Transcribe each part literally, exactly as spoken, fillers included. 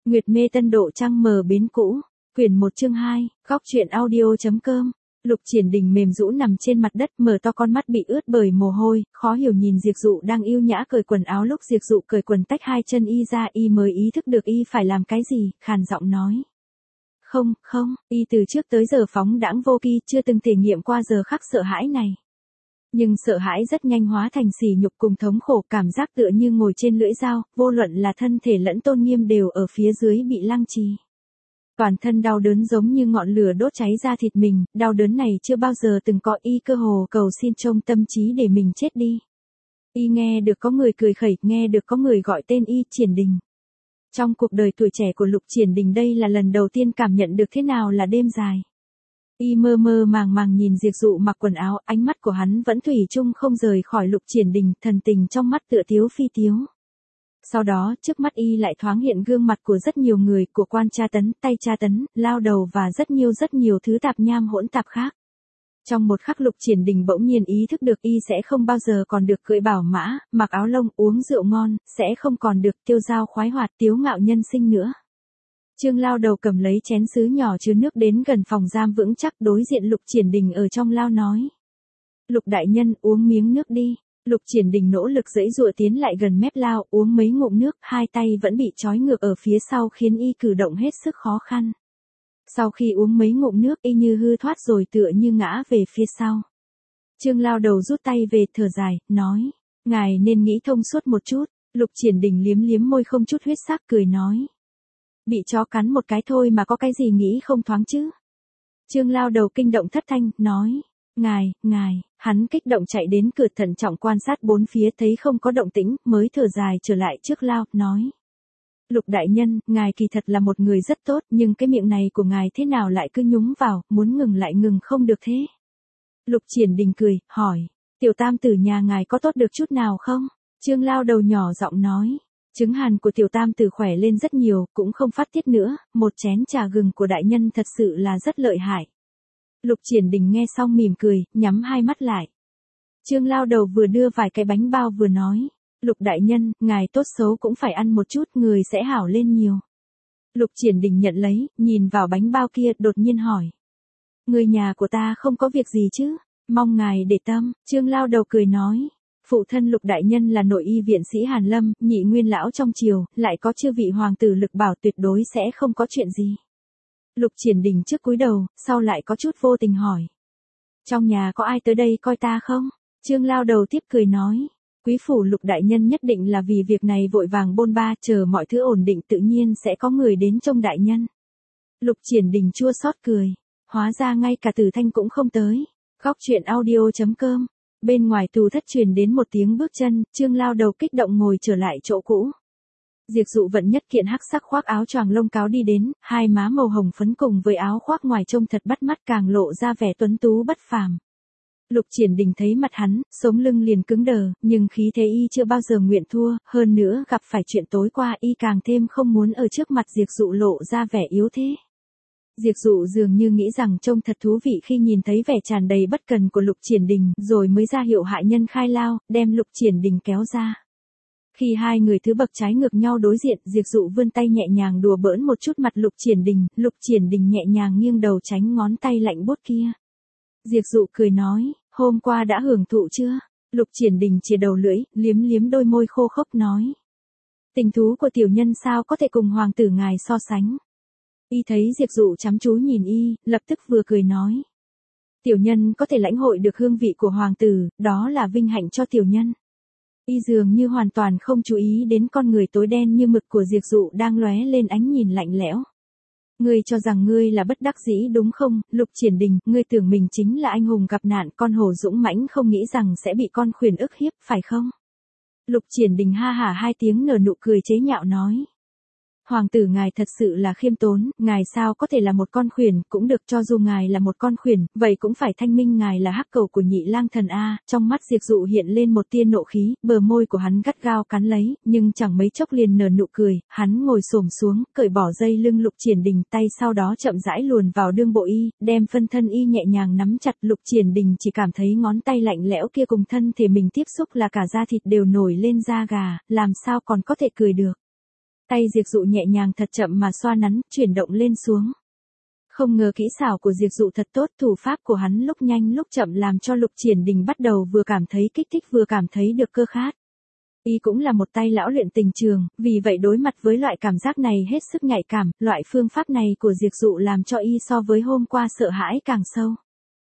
Nguyệt mê tân độ trăng mờ bến cũ, quyển một chương hai, góc truyện audio.com. Lục Triển Đình mềm rũ nằm trên mặt đất, mở to con mắt bị ướt bởi mồ hôi, khó hiểu nhìn Diệp Dụ đang yêu nhã cởi quần áo. Lúc Diệp Dụ cởi quần tách hai chân y ra, y mới ý thức được y phải làm cái gì, khàn giọng nói: "Không, không." Y từ trước tới giờ phóng đãng vô kỳ, chưa từng thể nghiệm qua giờ khắc sợ hãi này. Nhưng sợ hãi rất nhanh hóa thành sỉ nhục cùng thống khổ, cảm giác tựa như ngồi trên lưỡi dao, vô luận là thân thể lẫn tôn nghiêm đều ở phía dưới bị lăng trì. Toàn thân đau đớn giống như ngọn lửa đốt cháy ra thịt mình, đau đớn này chưa bao giờ từng có, y cơ hồ cầu xin trong tâm trí để mình chết đi. Y nghe được có người cười khẩy, nghe được có người gọi tên y, Triển Đình. Trong cuộc đời tuổi trẻ của Lục Triển Đình, đây là lần đầu tiên cảm nhận được thế nào là đêm dài. Y mơ mơ màng màng nhìn Diệp Dụ mặc quần áo, ánh mắt của hắn vẫn thủy chung không rời khỏi Lục Triển Đình, thần tình trong mắt tựa tiếu phi tiếu. Sau đó, trước mắt y lại thoáng hiện gương mặt của rất nhiều người, của quan tra tấn, tay tra tấn, lao đầu và rất nhiều rất nhiều thứ tạp nham hỗn tạp khác. Trong một khắc Lục Triển Đình bỗng nhiên ý thức được y sẽ không bao giờ còn được cưỡi bảo mã, mặc áo lông, uống rượu ngon, sẽ không còn được tiêu dao khoái hoạt tiếu ngạo nhân sinh nữa. Trương lao đầu cầm lấy chén sứ nhỏ chứa nước đến gần phòng giam vững chắc, đối diện Lục Triển Đình ở trong lao nói: "Lục đại nhân, uống miếng nước đi." Lục Triển Đình nỗ lực giãy giụa tiến lại gần mép lao, uống mấy ngụm nước, hai tay vẫn bị trói ngược ở phía sau khiến y cử động hết sức khó khăn. Sau khi uống mấy ngụm nước, y như hư thoát rồi tựa như ngã về phía sau. Trương lao đầu rút tay về, thở dài, nói: "Ngài nên nghĩ thông suốt một chút." Lục Triển Đình liếm liếm môi không chút huyết sắc, cười nói: "Bị chó cắn một cái thôi mà có cái gì nghĩ không thoáng chứ." Trương lao đầu kinh động thất thanh, nói: Ngài, ngài." Hắn kích động chạy đến cửa, thận trọng quan sát bốn phía, thấy không có động tĩnh, mới thở dài trở lại trước lao, nói: "Lục đại nhân, ngài kỳ thật là một người rất tốt, nhưng cái miệng này của ngài thế nào lại cứ nhúng vào, muốn ngừng lại ngừng không được thế." Lục Triển Đình cười, hỏi: "Tiểu tam tử nhà ngài có tốt được chút nào không?" Trương lao đầu nhỏ giọng nói: "Chứng hàn của tiểu tam tử khỏe lên rất nhiều, cũng không phát tiết nữa, một chén trà gừng của đại nhân thật sự là rất lợi hại." Lục Triển Đình nghe xong mỉm cười, nhắm hai mắt lại. Trương lao đầu vừa đưa vài cái bánh bao vừa nói: "Lục đại nhân, ngài tốt xấu cũng phải ăn một chút, người sẽ hảo lên nhiều." Lục Triển Đình nhận lấy, nhìn vào bánh bao kia, đột nhiên hỏi: "Người nhà của ta không có việc gì chứ? Mong ngài để tâm." Trương lao đầu cười nói: "Phụ thân Lục đại nhân là nội y viện sĩ Hàn Lâm, nhị nguyên lão trong triều, lại có chư vị hoàng tử lực bảo, tuyệt đối sẽ không có chuyện gì." Lục Triển Đình trước cúi đầu, sau lại có chút vô tình hỏi: "Trong nhà có ai tới đây coi ta không?" Trương lao đầu tiếp cười nói: "Quý phủ Lục đại nhân nhất định là vì việc này vội vàng bôn ba, chờ mọi thứ ổn định tự nhiên sẽ có người đến trông đại nhân." Lục Triển Đình chua xót cười: "Hóa ra ngay cả Tử Thanh cũng không tới." Góc truyện audio.com. Bên ngoài tù thất truyền đến một tiếng bước chân, Trương lao đầu kích động ngồi trở lại chỗ cũ. Diệp Dụ vận nhất kiện hắc sắc khoác áo choàng lông cáo đi đến, hai má màu hồng phấn cùng với áo khoác ngoài trông thật bắt mắt, càng lộ ra vẻ tuấn tú bất phàm. Lục Triển Đình thấy mặt hắn, sống lưng liền cứng đờ, nhưng khí thế y chưa bao giờ nguyện thua, hơn nữa gặp phải chuyện tối qua y càng thêm không muốn ở trước mặt Diệp Dụ lộ ra vẻ yếu thế. Diệp Dụ dường như nghĩ rằng trông thật thú vị khi nhìn thấy vẻ tràn đầy bất cần của Lục Triển Đình, rồi mới ra hiệu hạ nhân khai lao, đem Lục Triển Đình kéo ra. Khi hai người thứ bậc trái ngược nhau đối diện, Diệp Dụ vươn tay nhẹ nhàng đùa bỡn một chút mặt Lục Triển Đình, Lục Triển Đình nhẹ nhàng nghiêng đầu tránh ngón tay lạnh buốt kia. Diệp Dụ cười nói: "Hôm qua đã hưởng thụ chưa?" Lục Triển Đình chìa đầu lưỡi, liếm liếm đôi môi khô khốc nói: "Tình thú của tiểu nhân sao có thể cùng hoàng tử ngài so sánh." Y thấy Diệp Dụ chăm chú nhìn y, lập tức vừa cười nói: "Tiểu nhân có thể lãnh hội được hương vị của hoàng tử, đó là vinh hạnh cho tiểu nhân." Y dường như hoàn toàn không chú ý đến con người tối đen như mực của Diệp Dụ đang lóe lên ánh nhìn lạnh lẽo. "Ngươi cho rằng ngươi là bất đắc dĩ đúng không, Lục Triển Đình, ngươi tưởng mình chính là anh hùng gặp nạn, con hổ dũng mãnh, không nghĩ rằng sẽ bị con khuyển ức hiếp, phải không?" Lục Triển Đình ha hả hai tiếng nở nụ cười chế nhạo nói: "Hoàng tử ngài thật sự là khiêm tốn, ngài sao có thể là một con khuyển, cũng được, cho dù ngài là một con khuyển, vậy cũng phải thanh minh ngài là hắc cầu của nhị lang thần a." Trong mắt Diệp Dụ hiện lên một tia nộ khí, bờ môi của hắn gắt gao cắn lấy, nhưng chẳng mấy chốc liền nở nụ cười, hắn ngồi xổm xuống, cởi bỏ dây lưng Lục Triển Đình, tay sau đó chậm rãi luồn vào đương bộ y, đem phân thân y nhẹ nhàng nắm chặt. Lục Triển Đình chỉ cảm thấy ngón tay lạnh lẽo kia cùng thân thể mình tiếp xúc là cả da thịt đều nổi lên da gà, làm sao còn có thể cười được. Tay Diệp Dụ nhẹ nhàng thật chậm mà xoa nắn, chuyển động lên xuống. Không ngờ kỹ xảo của Diệp Dụ thật tốt, thủ pháp của hắn lúc nhanh lúc chậm làm cho Lục Triển Đình bắt đầu vừa cảm thấy kích thích vừa cảm thấy được cơ khát. Y cũng là một tay lão luyện tình trường, vì vậy đối mặt với loại cảm giác này hết sức nhạy cảm, loại phương pháp này của Diệp Dụ làm cho Y so với hôm qua sợ hãi càng sâu.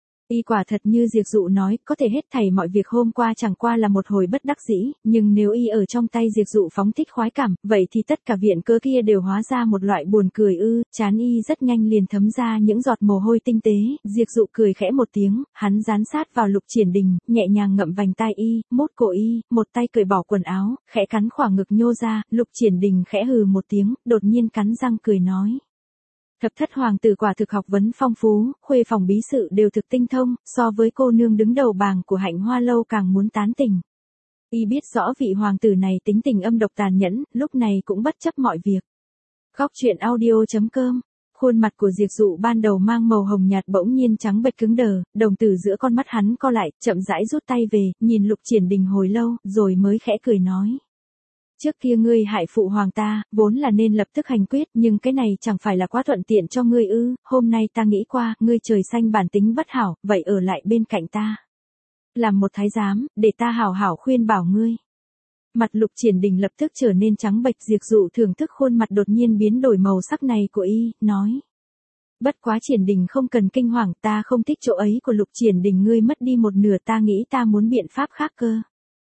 Y quả thật như Diệp Dụ nói, có thể hết thảy mọi việc hôm qua chẳng qua là một hồi bất đắc dĩ, nhưng nếu Y ở trong tay Diệp Dụ phóng thích khoái cảm, vậy thì tất cả viện cớ kia đều hóa ra một loại buồn cười ư, chán Y rất nhanh liền thấm ra những giọt mồ hôi tinh tế, Diệp Dụ cười khẽ một tiếng, hắn dán sát vào Lục Triển Đình, nhẹ nhàng ngậm vành tai Y, mốt cổ Y, một tay cởi bỏ quần áo, khẽ cắn khoảng ngực nhô ra, Lục Triển Đình khẽ hừ một tiếng, đột nhiên cắn răng cười nói. Thập thất hoàng tử quả thực học vấn phong phú, khuê phòng bí sự đều thực tinh thông, so với cô nương đứng đầu bảng của Hạnh Hoa lâu càng muốn tán tỉnh. Y biết rõ vị hoàng tử này tính tình âm độc tàn nhẫn, lúc này cũng bất chấp mọi việc. Góc truyện audio chấm com. Khuôn mặt của Diệp Dụ ban đầu mang màu hồng nhạt bỗng nhiên trắng bệch cứng đờ, đồng tử giữa con mắt hắn co lại, chậm rãi rút tay về, nhìn Lục Triển Đình hồi lâu, rồi mới khẽ cười nói. Trước kia ngươi hại phụ hoàng ta, vốn là nên lập tức hành quyết, nhưng cái này chẳng phải là quá thuận tiện cho ngươi ư, hôm nay ta nghĩ qua, ngươi trời xanh bản tính bất hảo, vậy ở lại bên cạnh ta. Làm một thái giám, để ta hảo hảo khuyên bảo ngươi. Mặt Lục Triển Đình lập tức trở nên trắng bệch, Diệp Dụ thưởng thức khuôn mặt đột nhiên biến đổi màu sắc này của Y, nói. Bất quá Triển Đình không cần kinh hoàng, ta không thích chỗ ấy của Lục Triển Đình ngươi mất đi một nửa, ta nghĩ ta muốn biện pháp khác cơ.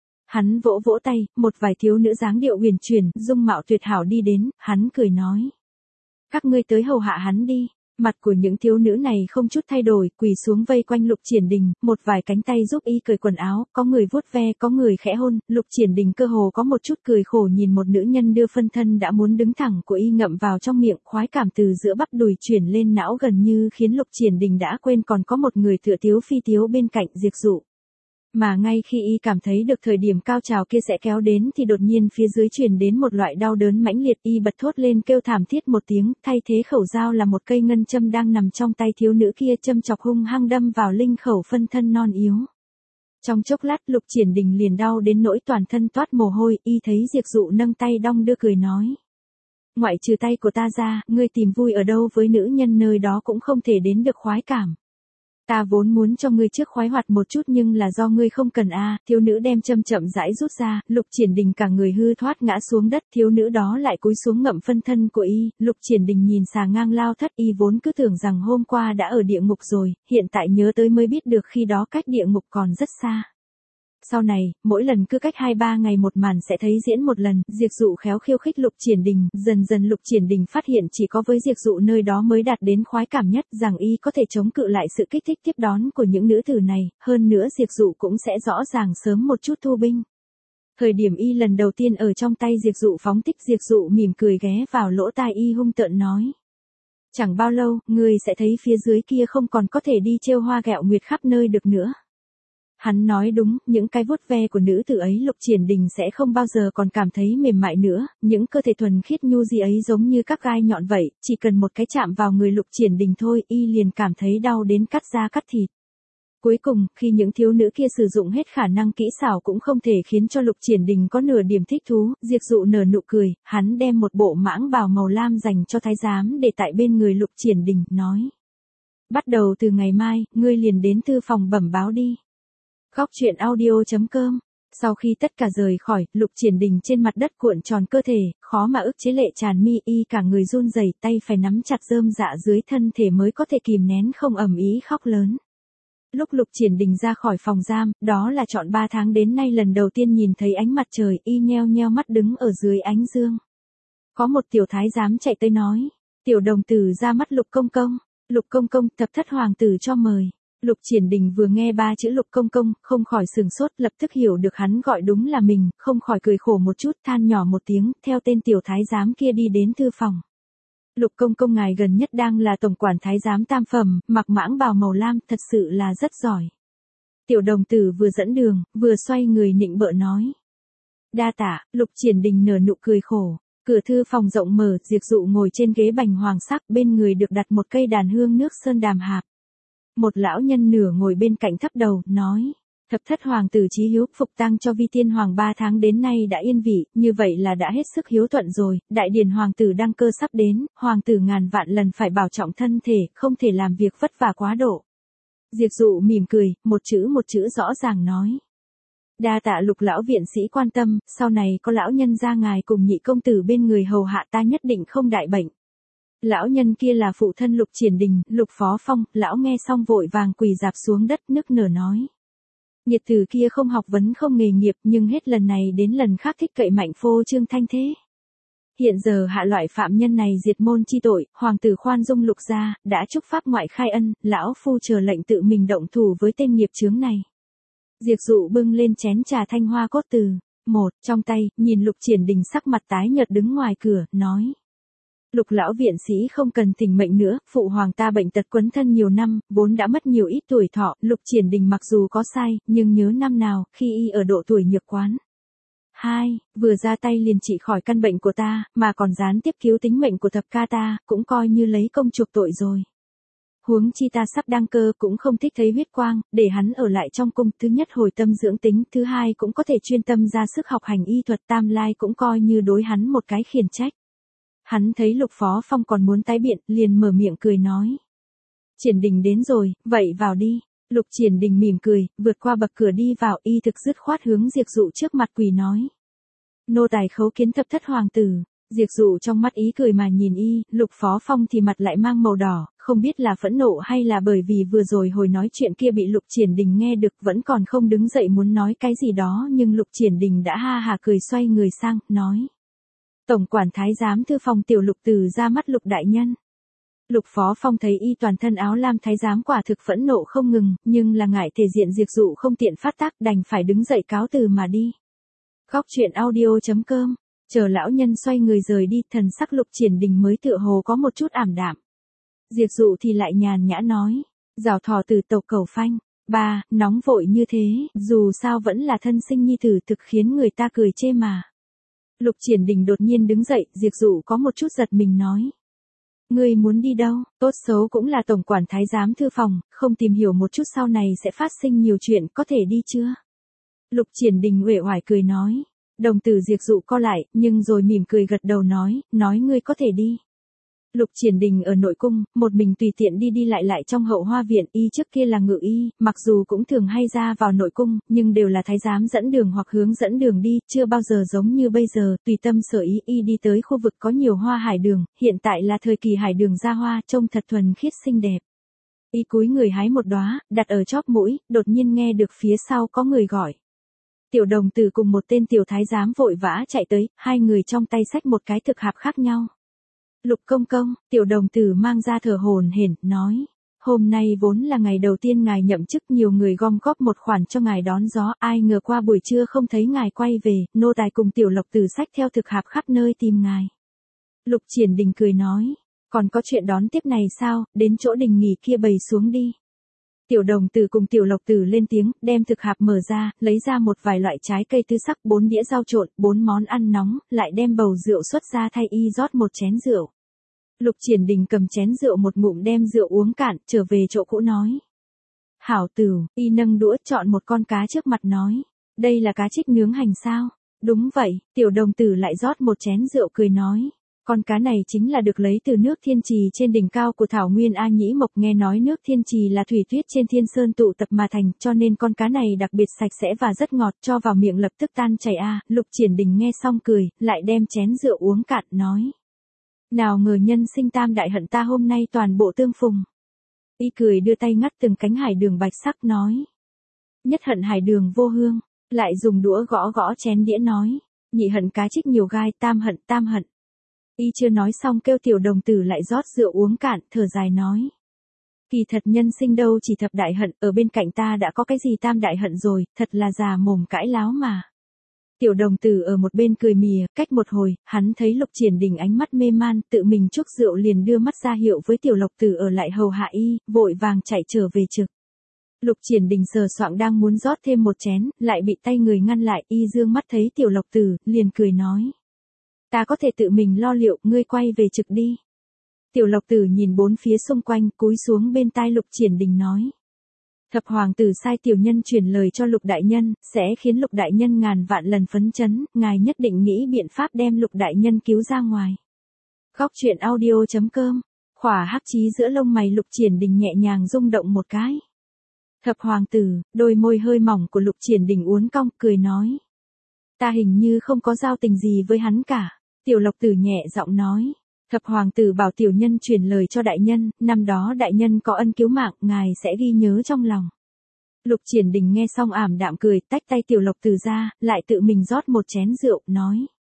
Hắn vỗ vỗ tay, một vài thiếu nữ dáng điệu huyền chuyển, dung mạo tuyệt hảo đi đến, hắn cười nói. Các ngươi tới hầu hạ hắn đi. Mặt của những thiếu nữ này không chút thay đổi, quỳ xuống vây quanh Lục Triển Đình, một vài cánh tay giúp Y cởi quần áo, có người vuốt ve, có người khẽ hôn, Lục Triển Đình cơ hồ có một chút cười khổ nhìn một nữ nhân đưa phân thân đã muốn đứng thẳng của Y ngậm vào trong miệng, khoái cảm từ giữa bắp đùi chuyển lên não gần như khiến Lục Triển Đình đã quên còn có một người tựa tiếu phi tiếu bên cạnh Diệp Dụ. Mà ngay khi Y cảm thấy được thời điểm cao trào kia sẽ kéo đến thì đột nhiên phía dưới truyền đến một loại đau đớn mãnh liệt, Y bật thốt lên kêu thảm thiết một tiếng, thay thế khẩu dao là một cây ngân châm đang nằm trong tay thiếu nữ kia, châm chọc hung hăng đâm vào linh khẩu phân thân non yếu. Trong chốc lát Lục Triển Đình liền đau đến nỗi toàn thân toát mồ hôi, Y thấy Diệp Dụ nâng tay đong đưa cười nói. Ngoại trừ tay của ta ra, ngươi tìm vui ở đâu với nữ nhân nơi đó cũng không thể đến được khoái cảm. Ta vốn muốn cho ngươi trước khoái hoạt một chút nhưng là do ngươi không cần a. À, thiếu nữ đem châm chậm rãi rút ra, Lục Triển Đình cả người hư thoát ngã xuống đất, thiếu nữ đó lại cúi xuống ngậm phân thân của Y, Lục Triển Đình nhìn xà ngang lao thất, Y vốn cứ tưởng rằng hôm qua đã ở địa ngục rồi, hiện tại nhớ tới mới biết được khi đó cách địa ngục còn rất xa. Sau này, mỗi lần cứ cách hai ba ngày một màn sẽ thấy diễn một lần, Diệp Dụ khéo khiêu khích Lục Triển Đình, dần dần Lục Triển Đình phát hiện chỉ có với Diệp Dụ nơi đó mới đạt đến khoái cảm nhất, rằng Y có thể chống cự lại sự kích thích tiếp đón của những nữ tử này, hơn nữa Diệp Dụ cũng sẽ rõ ràng sớm một chút thu binh. Thời điểm Y lần đầu tiên ở trong tay Diệp Dụ phóng thích, Diệp Dụ mỉm cười ghé vào lỗ tai Y hung tợn nói. Chẳng bao lâu, ngươi sẽ thấy phía dưới kia không còn có thể đi trêu hoa ghẹo nguyệt khắp nơi được nữa. Hắn nói đúng, những cái vuốt ve của nữ tử ấy Lục Triển Đình sẽ không bao giờ còn cảm thấy mềm mại nữa, những cơ thể thuần khiết nhu di ấy giống như các gai nhọn vậy, chỉ cần một cái chạm vào người Lục Triển Đình thôi, Y liền cảm thấy đau đến cắt da cắt thịt. Cuối cùng, khi những thiếu nữ kia sử dụng hết khả năng kỹ xảo cũng không thể khiến cho Lục Triển Đình có nửa điểm thích thú, Diệp Dụ nở nụ cười, hắn đem một bộ mãng bào màu lam dành cho thái giám để tại bên người Lục Triển Đình, nói. Bắt đầu từ ngày mai, ngươi liền đến thư phòng bẩm báo đi. Góc truyện audio chấm com. Sau khi tất cả rời khỏi, Lục Triển Đình trên mặt đất cuộn tròn cơ thể, khó mà ức chế lệ tràn mi, Y cả người run rẩy, tay phải nắm chặt rơm dạ dưới thân thể mới có thể kìm nén không ầm ĩ khóc lớn. Lúc Lục Triển Đình ra khỏi phòng giam, đó là trọn ba tháng đến nay lần đầu tiên nhìn thấy ánh mặt trời, Y nheo nheo mắt đứng ở dưới ánh dương. Có một tiểu thái giám chạy tới nói, tiểu đồng tử ra mắt Lục công công. Lục công công, thập thất hoàng tử cho mời. Lục Triển Đình vừa nghe ba chữ Lục công công, không khỏi sừng sốt, lập tức hiểu được hắn gọi đúng là mình, không khỏi cười khổ một chút, than nhỏ một tiếng, theo tên tiểu thái giám kia đi đến thư phòng. Lục công công ngài gần nhất đang là tổng quản thái giám tam phẩm, mặc mãng bào màu lam, thật sự là rất giỏi. Tiểu đồng tử vừa dẫn đường, vừa xoay người nịnh bợ nói. Đa tạ, Lục Triển Đình nở nụ cười khổ. Cửa thư phòng rộng mở, Diệp Dụ ngồi trên ghế bành hoàng sắc, bên người được đặt một cây đàn hương nước sơn đàm hạp. Một lão nhân nửa ngồi bên cạnh thấp đầu, nói. Thập thất hoàng tử chí hiếu, phục tang cho vi tiên hoàng ba tháng đến nay đã yên vị, như vậy là đã hết sức hiếu thuận rồi, đại điển hoàng tử đăng cơ sắp đến, hoàng tử ngàn vạn lần phải bảo trọng thân thể, không thể làm việc vất vả quá độ. Diệp Dụ mỉm cười, một chữ một chữ rõ ràng nói. Đa tạ Lục lão viện sĩ quan tâm, sau này có lão nhân gia ngài cùng nhị công tử bên người hầu hạ ta nhất định không đại bệnh. Lão nhân kia là phụ thân Lục Triển Đình, Lục Phó Phong, lão nghe xong vội vàng quỳ dạp xuống đất nức nở nói. Nhiệt tử kia không học vấn không nghề nghiệp nhưng hết lần này đến lần khác thích cậy mạnh phô trương thanh thế. Hiện giờ hạ loại phạm nhân này diệt môn chi tội, hoàng tử khoan dung Lục gia, đã chúc pháp ngoại khai ân, lão phu chờ lệnh tự mình động thủ với tên nghiệp chướng này. Diệp Dụ bưng lên chén trà thanh hoa cốt từ, một, trong tay, nhìn Lục Triển Đình sắc mặt tái nhợt đứng ngoài cửa, nói. Lục lão viện sĩ không cần tình mệnh nữa, phụ hoàng ta bệnh tật quấn thân nhiều năm, vốn đã mất nhiều ít tuổi thọ, Lục Triển Đình mặc dù có sai, nhưng nhớ năm nào, khi y ở độ tuổi nhược quán. Hai, vừa ra tay liền trị khỏi căn bệnh của ta, mà còn gián tiếp cứu tính mệnh của thập ca ta, cũng coi như lấy công chuộc tội rồi. Huống chi ta sắp đăng cơ cũng không thích thấy huyết quang, để hắn ở lại trong cung, thứ nhất hồi tâm dưỡng tính, thứ hai cũng có thể chuyên tâm ra sức học hành y thuật, tam lai cũng coi như đối hắn một cái khiển trách. Hắn thấy Lục Phó Phong còn muốn tái biện, liền mở miệng cười nói. Triển Đình đến rồi, vậy vào đi. Lục Triển Đình mỉm cười, vượt qua bậc cửa đi vào, y thực dứt khoát hướng Diệp Dụ trước mặt quỳ nói. Nô tài khấu kiến thập thất hoàng tử. Diệp Dụ trong mắt ý cười mà nhìn y, Lục Phó Phong thì mặt lại mang màu đỏ, không biết là phẫn nộ hay là bởi vì vừa rồi hồi nói chuyện kia bị Lục Triển Đình nghe được vẫn còn không đứng dậy muốn nói cái gì đó nhưng Lục Triển Đình đã ha hà cười xoay người sang, nói. Tổng quản thái giám thư phòng tiểu Lục từ ra mắt Lục đại nhân. Lục Phó Phong thấy y toàn thân áo lam thái giám quả thực phẫn nộ không ngừng, nhưng là ngại thể diện Diệp Dụ không tiện phát tác đành phải đứng dậy cáo từ mà đi. Góc truyện audio chấm com. Chờ lão nhân xoay người rời đi, thần sắc Lục Triển Đình mới tựa hồ có một chút ảm đạm. Diệp Dụ thì lại nhàn nhã nói, rào thò từ tộc cầu phanh. Ba, nóng vội như thế, dù sao vẫn là thân sinh nhi tử thực khiến người ta cười chê mà. Lục Triển Đình đột nhiên đứng dậy, Diệp Dụ có một chút giật mình nói. Ngươi muốn đi đâu, tốt xấu cũng là tổng quản thái giám thư phòng, không tìm hiểu một chút sau này sẽ phát sinh nhiều chuyện, có thể đi chưa? Lục Triển Đình uể oải cười nói. Đồng tử Diệp Dụ co lại, nhưng rồi mỉm cười gật đầu nói, nói ngươi có thể đi. Lục Triển Đình ở nội cung, một mình tùy tiện đi đi lại lại trong hậu hoa viện, y trước kia là ngự y, mặc dù cũng thường hay ra vào nội cung, nhưng đều là thái giám dẫn đường hoặc hướng dẫn đường đi, chưa bao giờ giống như bây giờ, tùy tâm sở ý y đi tới khu vực có nhiều hoa hải đường, hiện tại là thời kỳ hải đường ra hoa, trông thật thuần khiết xinh đẹp. Y cúi người hái một đóa, đặt ở chóp mũi, đột nhiên nghe được phía sau có người gọi. Tiểu đồng tử cùng một tên tiểu thái giám vội vã chạy tới, hai người trong tay xách một cái thực hạp khác nhau. Lục công công, tiểu đồng tử mang ra thở hổn hển, nói. Hôm nay vốn là ngày đầu tiên ngài nhậm chức, nhiều người gom góp một khoản cho ngài đón gió, ai ngờ qua buổi trưa không thấy ngài quay về, nô tài cùng tiểu lộc tử xách theo thực hạp khắp nơi tìm ngài. Lục Triển Đình cười nói, còn có chuyện đón tiếp này sao, đến chỗ đình nghỉ kia bày xuống đi. Tiểu đồng tử cùng tiểu lộc tử lên tiếng, đem thực hạp mở ra, lấy ra một vài loại trái cây tứ sắc, bốn đĩa rau trộn, bốn món ăn nóng, lại đem bầu rượu xuất ra thay y rót một chén rượu. Lục Triển Đình cầm chén rượu một ngụm đem rượu uống cạn, trở về chỗ cũ nói. Hảo Tửu, y nâng đũa chọn một con cá trước mặt nói. Đây là cá trích nướng hành sao? Đúng vậy, tiểu đồng tử lại rót một chén rượu cười nói. Con cá này chính là được lấy từ nước thiên trì trên đỉnh cao của Thảo Nguyên A Nhĩ Mộc, nghe nói nước thiên trì là thủy tuyết trên thiên sơn tụ tập mà thành, cho nên con cá này đặc biệt sạch sẽ và rất ngọt, cho vào miệng lập tức tan chảy a. Lục Triển Đình nghe xong cười, lại đem chén rượu uống cạn, nói. Nào ngờ nhân sinh tam đại hận ta hôm nay toàn bộ tương phùng. Y cười đưa tay ngắt từng cánh hải đường bạch sắc nói. Nhất hận hải đường vô hương, lại dùng đũa gõ gõ chén đĩa nói. Nhị hận cá trích nhiều gai, tam hận tam hận. Y chưa nói xong kêu tiểu đồng tử lại rót rượu uống cạn, thở dài nói. Kỳ thật nhân sinh đâu chỉ thập đại hận, ở bên cạnh ta đã có cái gì tam đại hận rồi, thật là già mồm cãi láo mà. Tiểu đồng tử ở một bên cười mỉa, cách một hồi, hắn thấy Lục Triển Đình ánh mắt mê man, tự mình chuốc rượu liền đưa mắt ra hiệu với tiểu lộc tử ở lại hầu hạ y, vội vàng chạy trở về trực. Lục Triển Đình sờ soạng đang muốn rót thêm một chén, lại bị tay người ngăn lại, y dương mắt thấy tiểu lộc tử, liền cười nói. Ta có thể tự mình lo liệu, ngươi quay về trực đi. Tiểu lộc tử nhìn bốn phía xung quanh, cúi xuống bên tai Lục Triển Đình nói. Thập hoàng tử sai tiểu nhân truyền lời cho Lục đại nhân, sẽ khiến Lục đại nhân ngàn vạn lần phấn chấn, ngài nhất định nghĩ biện pháp đem Lục đại nhân cứu ra ngoài. Góc truyện audio chấm com. Khỏa hắc chí giữa lông mày Lục Triển Đình nhẹ nhàng rung động một cái. Thập hoàng tử, đôi môi hơi mỏng của Lục Triển Đình uốn cong, cười nói. Ta hình như không có giao tình gì với hắn cả. Tiểu Lộc Tử nhẹ giọng nói. Thập hoàng tử bảo tiểu nhân truyền lời cho đại nhân, năm đó đại nhân có ân cứu mạng, ngài sẽ ghi nhớ trong lòng. Lục Triển Đình nghe xong ảm đạm cười, tách tay Tiểu Lộc Tử ra, lại tự mình rót một chén rượu, nói.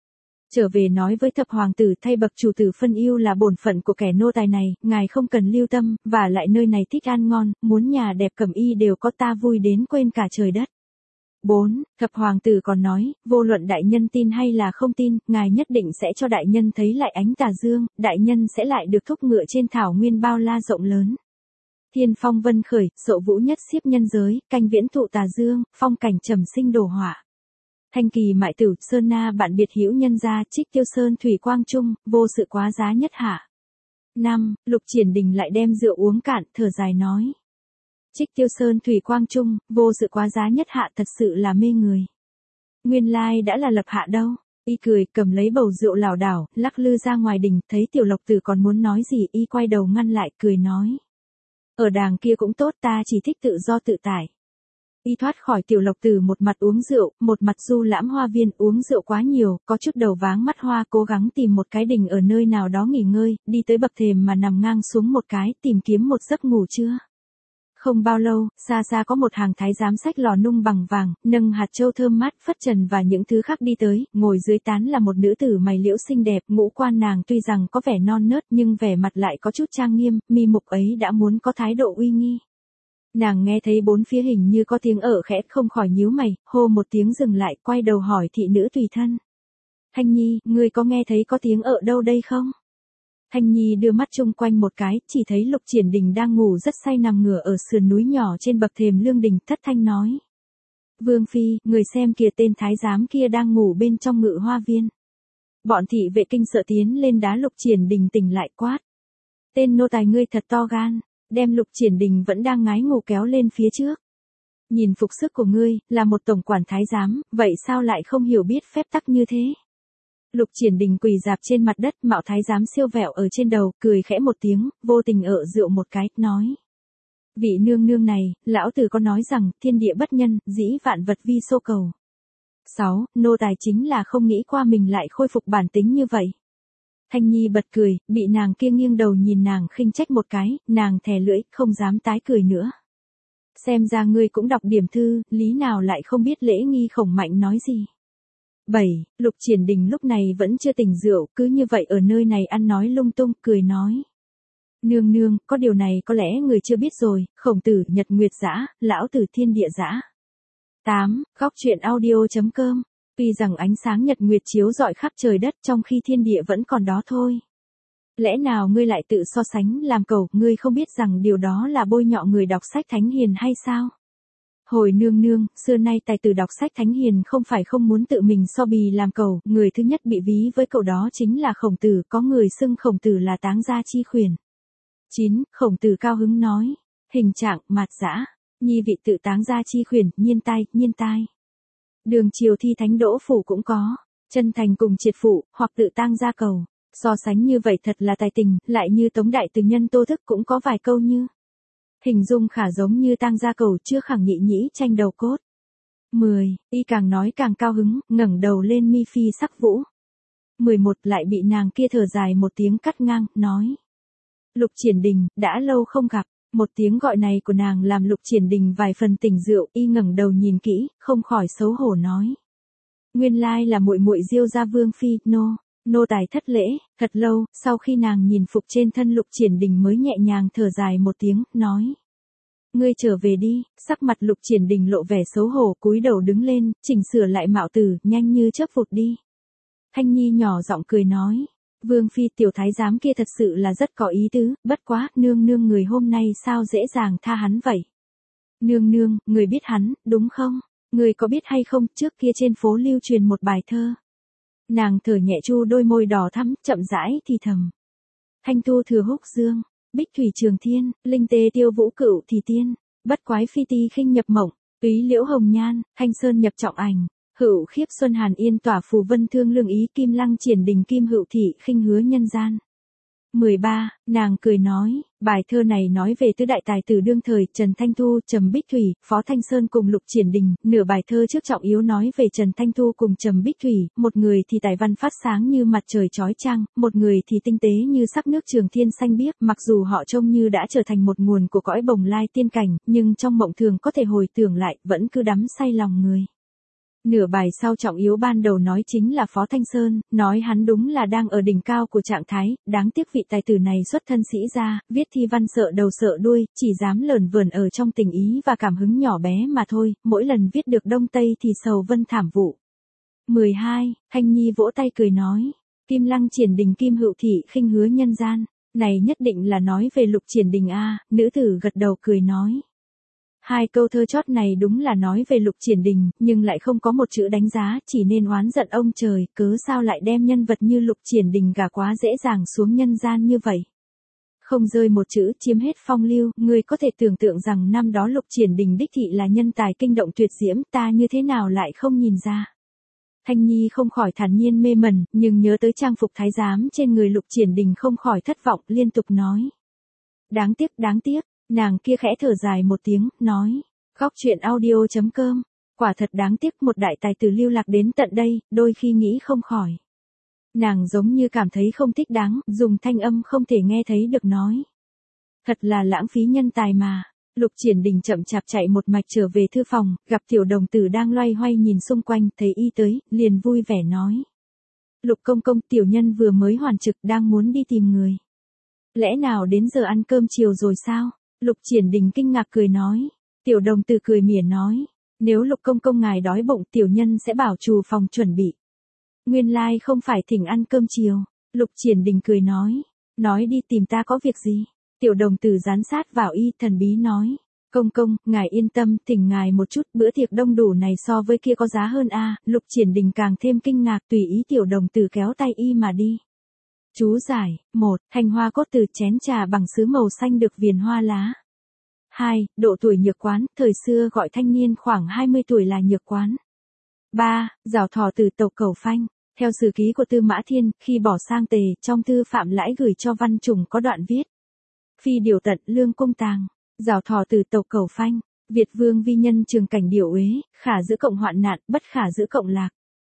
Trở về nói với thập hoàng tử thay bậc chủ tử phân ưu là bổn phận của kẻ nô tài này, ngài không cần lưu tâm, và lại nơi này thích ăn ngon, muốn nhà đẹp cẩm y đều có, ta vui đến quên cả trời đất. bốn. Thập hoàng tử còn nói, vô luận đại nhân tin hay là không tin, ngài nhất định sẽ cho đại nhân thấy lại ánh tà dương, đại nhân sẽ lại được thúc ngựa trên thảo nguyên bao la rộng lớn. Thiên phong vân khởi, sộ vũ nhất xiếp nhân giới, canh viễn thụ tà dương, phong cảnh trầm sinh đồ họa. Thanh kỳ mại tử, sơn na bạn biệt hữu nhân gia, trích tiêu sơn thủy quang trung, vô sự quá giá nhất hạ. năm. Lục Triển Đình lại đem rượu uống cạn, thở dài nói. Trích tiêu sơn thủy quang trung, vô sự quá giá nhất hạ, thật sự là mê người. Nguyên lai đã là lập hạ đâu. Y cười, cầm lấy bầu rượu lảo đảo, lắc lư ra ngoài đình, thấy Tiểu Lộc Tử còn muốn nói gì, y quay đầu ngăn lại, cười nói. Ở đàng kia cũng tốt, ta chỉ thích tự do tự tại. Y thoát khỏi Tiểu Lộc Tử, một mặt uống rượu, một mặt du lãm hoa viên, uống rượu quá nhiều, có chút đầu váng mắt hoa, cố gắng tìm một cái đình ở nơi nào đó nghỉ ngơi, đi tới bậc thềm mà nằm ngang xuống một cái, tìm kiếm một giấc ngủ trưa. Không bao lâu, xa xa có một hàng thái giám xách lò nung bằng vàng, nâng hạt châu thơm mát, phất trần và những thứ khác đi tới, ngồi dưới tán là một nữ tử mày liễu xinh đẹp, ngũ quan nàng tuy rằng có vẻ non nớt nhưng vẻ mặt lại có chút trang nghiêm, mi mục ấy đã muốn có thái độ uy nghi. Nàng nghe thấy bốn phía hình như có tiếng ợ khẽ, không khỏi nhíu mày, hô một tiếng dừng lại, quay đầu hỏi thị nữ tùy thân. Thanh Nhi, ngươi có nghe thấy có tiếng ợ đâu đây không? Thanh Nhi đưa mắt chung quanh một cái, chỉ thấy Lục Triển Đình đang ngủ rất say nằm ngửa ở sườn núi nhỏ trên bậc thềm lương đình, thất thanh nói. Vương Phi, người xem kìa, tên thái giám kia đang ngủ bên trong ngự hoa viên. Bọn thị vệ kinh sợ tiến lên đá Lục Triển Đình tỉnh lại, quát. Tên nô tài ngươi thật to gan, đem Lục Triển Đình vẫn đang ngái ngủ kéo lên phía trước. Nhìn phục sức của ngươi, là một tổng quản thái giám, vậy sao lại không hiểu biết phép tắc như thế? Lục Triển Đình quỳ rạp trên mặt đất, mạo thái giám siêu vẹo ở trên đầu, cười khẽ một tiếng, vô tình ợ rượu một cái, nói. Vị nương nương này, lão tử có nói rằng, thiên địa bất nhân, dĩ vạn vật vi xô cầu. sáu. Nô tài chính là không nghĩ qua mình lại khôi phục bản tính như vậy. Thanh Nhi bật cười, bị nàng kia nghiêng đầu nhìn nàng khinh trách một cái, nàng thè lưỡi, không dám tái cười nữa. Xem ra ngươi cũng đọc điểm thư, lý nào lại không biết lễ nghi khổng mạnh nói gì. bảy. Lục Triển Đình lúc này vẫn chưa tỉnh rượu, cứ như vậy ở nơi này ăn nói lung tung, cười nói. Nương nương, có điều này có lẽ người chưa biết rồi, Khổng Tử nhật nguyệt dã, lão tử thiên địa dã. tám. Góc truyện audio chấm com. Tuy rằng ánh sáng nhật nguyệt chiếu rọi khắp trời đất trong khi thiên địa vẫn còn đó thôi. Lẽ nào ngươi lại tự so sánh làm cẩu, ngươi không biết rằng điều đó là bôi nhọ người đọc sách thánh hiền hay sao? Hồi nương nương, xưa nay tài tử đọc sách thánh hiền không phải không muốn tự mình so bì làm cẩu, người thứ nhất bị ví với cậu đó chính là Khổng Tử, có người xưng Khổng Tử là táng gia chi khuyển. chín. Khổng Tử cao hứng nói, hình trạng, mạt dã, nhi vị tự táng gia chi khuyển, nhiên tai, nhiên tai. Đường triều thi thánh đỗ phủ cũng có, chân thành cùng triệt phụ, hoặc tự tang gia cầu. So sánh như vậy thật là tài tình, lại như Tống đại từ nhân Tô Thức cũng có vài câu như. Hình dung khả giống như tang gia cầu, chưa khẳng nhị nhĩ tranh đầu cốt. mười. Y càng nói càng cao hứng, ngẩng đầu lên mi phi sắc vũ. mười một. Lại bị nàng kia thở dài một tiếng cắt ngang, nói. Lục Triển Đình, đã lâu không gặp. Một tiếng gọi này của nàng làm Lục Triển Đình vài phần tỉnh rượu, y ngẩng đầu nhìn kỹ, không khỏi xấu hổ nói. Nguyên lai là muội muội Diêu gia Vương Phi, nô, nô tài thất lễ. Thật lâu, sau khi nàng nhìn phục trên thân Lục Triển Đình mới nhẹ nhàng thở dài một tiếng, nói. Ngươi trở về đi, sắc mặt Lục Triển Đình lộ vẻ xấu hổ, cúi đầu đứng lên, chỉnh sửa lại mạo tử, nhanh như chớp vụt đi. Thanh Nhi nhỏ giọng cười nói. Vương Phi, tiểu thái giám kia thật sự là rất có ý tứ, bất quá, nương nương người hôm nay sao dễ dàng tha hắn vậy? Nương nương, người biết hắn, đúng không? Người có biết hay không, trước kia trên phố lưu truyền một bài thơ. Nàng thở nhẹ chu đôi môi đỏ thắm, chậm rãi thì thầm. Thanh thu thừa húc dương, bích thủy trường thiên, linh tê tiêu vũ cựu thì tiên. Bất quái phi ti khinh nhập mộng, túy liễu hồng nhan, thanh sơn nhập trọng ảnh. Hữu khiếp xuân hàn yên tỏa phù vân thương lương ý kim lăng triển đình kim hữu thị khinh hứa nhân gian. mười ba, nàng cười nói, bài thơ này nói về tứ đại tài tử đương thời Trần Thanh Thu, Trầm Bích Thủy, Phó Thanh Sơn cùng Lục Triển Đình, nửa bài thơ trước trọng yếu nói về Trần Thanh Thu cùng Trầm Bích Thủy, một người thì tài văn phát sáng như mặt trời chói chang, một người thì tinh tế như sắc nước trường thiên xanh biếc, mặc dù họ trông như đã trở thành một nguồn của cõi bồng lai tiên cảnh, nhưng trong mộng thường có thể hồi tưởng lại, vẫn cứ đắm say lòng người. Nửa bài sau trọng yếu ban đầu nói chính là Phó Thanh Sơn, nói hắn đúng là đang ở đỉnh cao của trạng thái, đáng tiếc vị tài tử này xuất thân sĩ gia, viết thi văn sợ đầu sợ đuôi, chỉ dám lởn vởn ở trong tình ý và cảm hứng nhỏ bé mà thôi, mỗi lần viết được đông tây thì sầu vân thảm vụ. mười hai, Thanh Nhi vỗ tay cười nói, kim lăng triển đình kim hữu thị khinh hứa nhân gian, này nhất định là nói về Lục Triển Đình a. Nữ tử gật đầu cười nói. Hai câu thơ chót này đúng là nói về Lục Triển Đình, nhưng lại không có một chữ đánh giá, chỉ nên oán giận ông trời, cớ sao lại đem nhân vật như Lục Triển Đình gả quá dễ dàng xuống nhân gian như vậy. Không rơi một chữ, chiếm hết phong lưu, người có thể tưởng tượng rằng năm đó Lục Triển Đình đích thị là nhân tài kinh động tuyệt diễm, ta như thế nào lại không nhìn ra. Thanh Nhi không khỏi thản nhiên mê mẩn, nhưng nhớ tới trang phục thái giám trên người Lục Triển Đình không khỏi thất vọng, liên tục nói. Đáng tiếc, đáng tiếc. Nàng kia khẽ thở dài một tiếng, nói, góc truyện audio chấm com, quả thật đáng tiếc một đại tài tử lưu lạc đến tận đây, đôi khi nghĩ không khỏi. Nàng giống như cảm thấy không thích đáng, dùng thanh âm không thể nghe thấy được nói. Thật là lãng phí nhân tài mà. Lục Triển Đình chậm chạp chạy một mạch trở về thư phòng, gặp tiểu đồng tử đang loay hoay nhìn xung quanh, thấy y tới, liền vui vẻ nói. Lục công công, tiểu nhân vừa mới hoàn trực đang muốn đi tìm người. Lẽ nào đến giờ ăn cơm chiều rồi sao? Lục Triển Đình kinh ngạc cười nói. Tiểu đồng tử cười mỉa nói. Nếu Lục công công ngài đói bụng tiểu nhân sẽ bảo trù phòng chuẩn bị. Nguyên lai không phải thỉnh ăn cơm chiều. Lục Triển Đình cười nói. Nói đi tìm ta có việc gì? Tiểu đồng tử dán sát vào y thần bí nói. Công công, ngài yên tâm, thỉnh ngài một chút, bữa tiệc đông đủ này so với kia có giá hơn a. Lục Triển Đình càng thêm kinh ngạc, tùy ý tiểu đồng tử kéo tay y mà đi. Chú giải, một. Thanh hoa cốt từ chén trà bằng sứ màu xanh được viền hoa lá. hai. Độ tuổi nhược quán, thời xưa gọi thanh niên khoảng hai mươi tuổi là nhược quán. ba. Giảo thọ từ tộc Cẩu Phanh. Theo sử ký của Tư Mã Thiên, khi bỏ sang Tề, trong thư Phạm Lãi gửi cho Văn Trùng có đoạn viết. Phi điều tận lương cung tàng, giảo thọ từ tộc Cẩu Phanh, Việt vương vi nhân trường cảnh điều uế, khả giữ cộng hoạn nạn, bất khả giữ cộng lạc.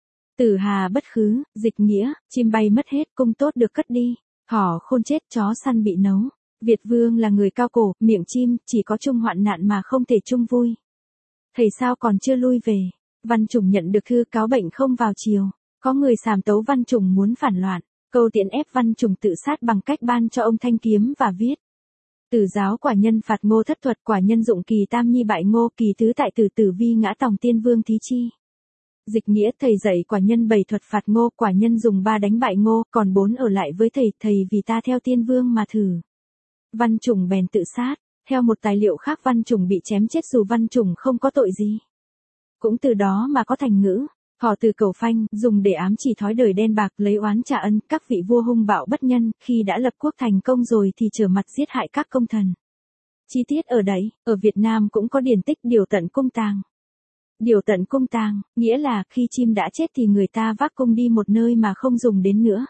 Tử hà bất khứ, dịch nghĩa, chim bay mất hết, cung tốt được cất đi, thỏ khôn chết, chó săn bị nấu. Việt vương là người cao cổ, miệng chim, chỉ có chung hoạn nạn mà không thể chung vui. Thầy sao còn chưa lui về? Văn Trùng nhận được thư cáo bệnh không vào chiều. Có người sàm tấu Văn Trùng muốn phản loạn, câu tiện ép Văn Trùng tự sát bằng cách ban cho ông thanh kiếm và viết. Tử giáo quả nhân phạt Ngô thất thuật, quả nhân dụng kỳ tam nhi bại Ngô, kỳ tứ tại tử tử vi ngã tòng tiên vương thí chi. Dịch nghĩa, thầy dạy quả nhân bảy thuật phạt Ngô, quả nhân dùng ba đánh bại Ngô, còn bốn ở lại với thầy, thầy vì ta theo tiên vương mà thử. Văn Trùng bèn tự sát. Theo một tài liệu khác, Văn Trùng bị chém chết dù Văn Trùng không có tội gì. Cũng từ đó mà có thành ngữ, thọ từ Cẩu Phanh, dùng để ám chỉ thói đời đen bạc, lấy oán trả ân, các vị vua hung bạo bất nhân, khi đã lập quốc thành công rồi thì trở mặt giết hại các công thần. Chi tiết ở đấy, ở Việt Nam cũng có điển tích điều tận cung tàng. Điều tận cung tàng, nghĩa là khi chim đã chết thì người ta vác cung đi một nơi mà không dùng đến nữa.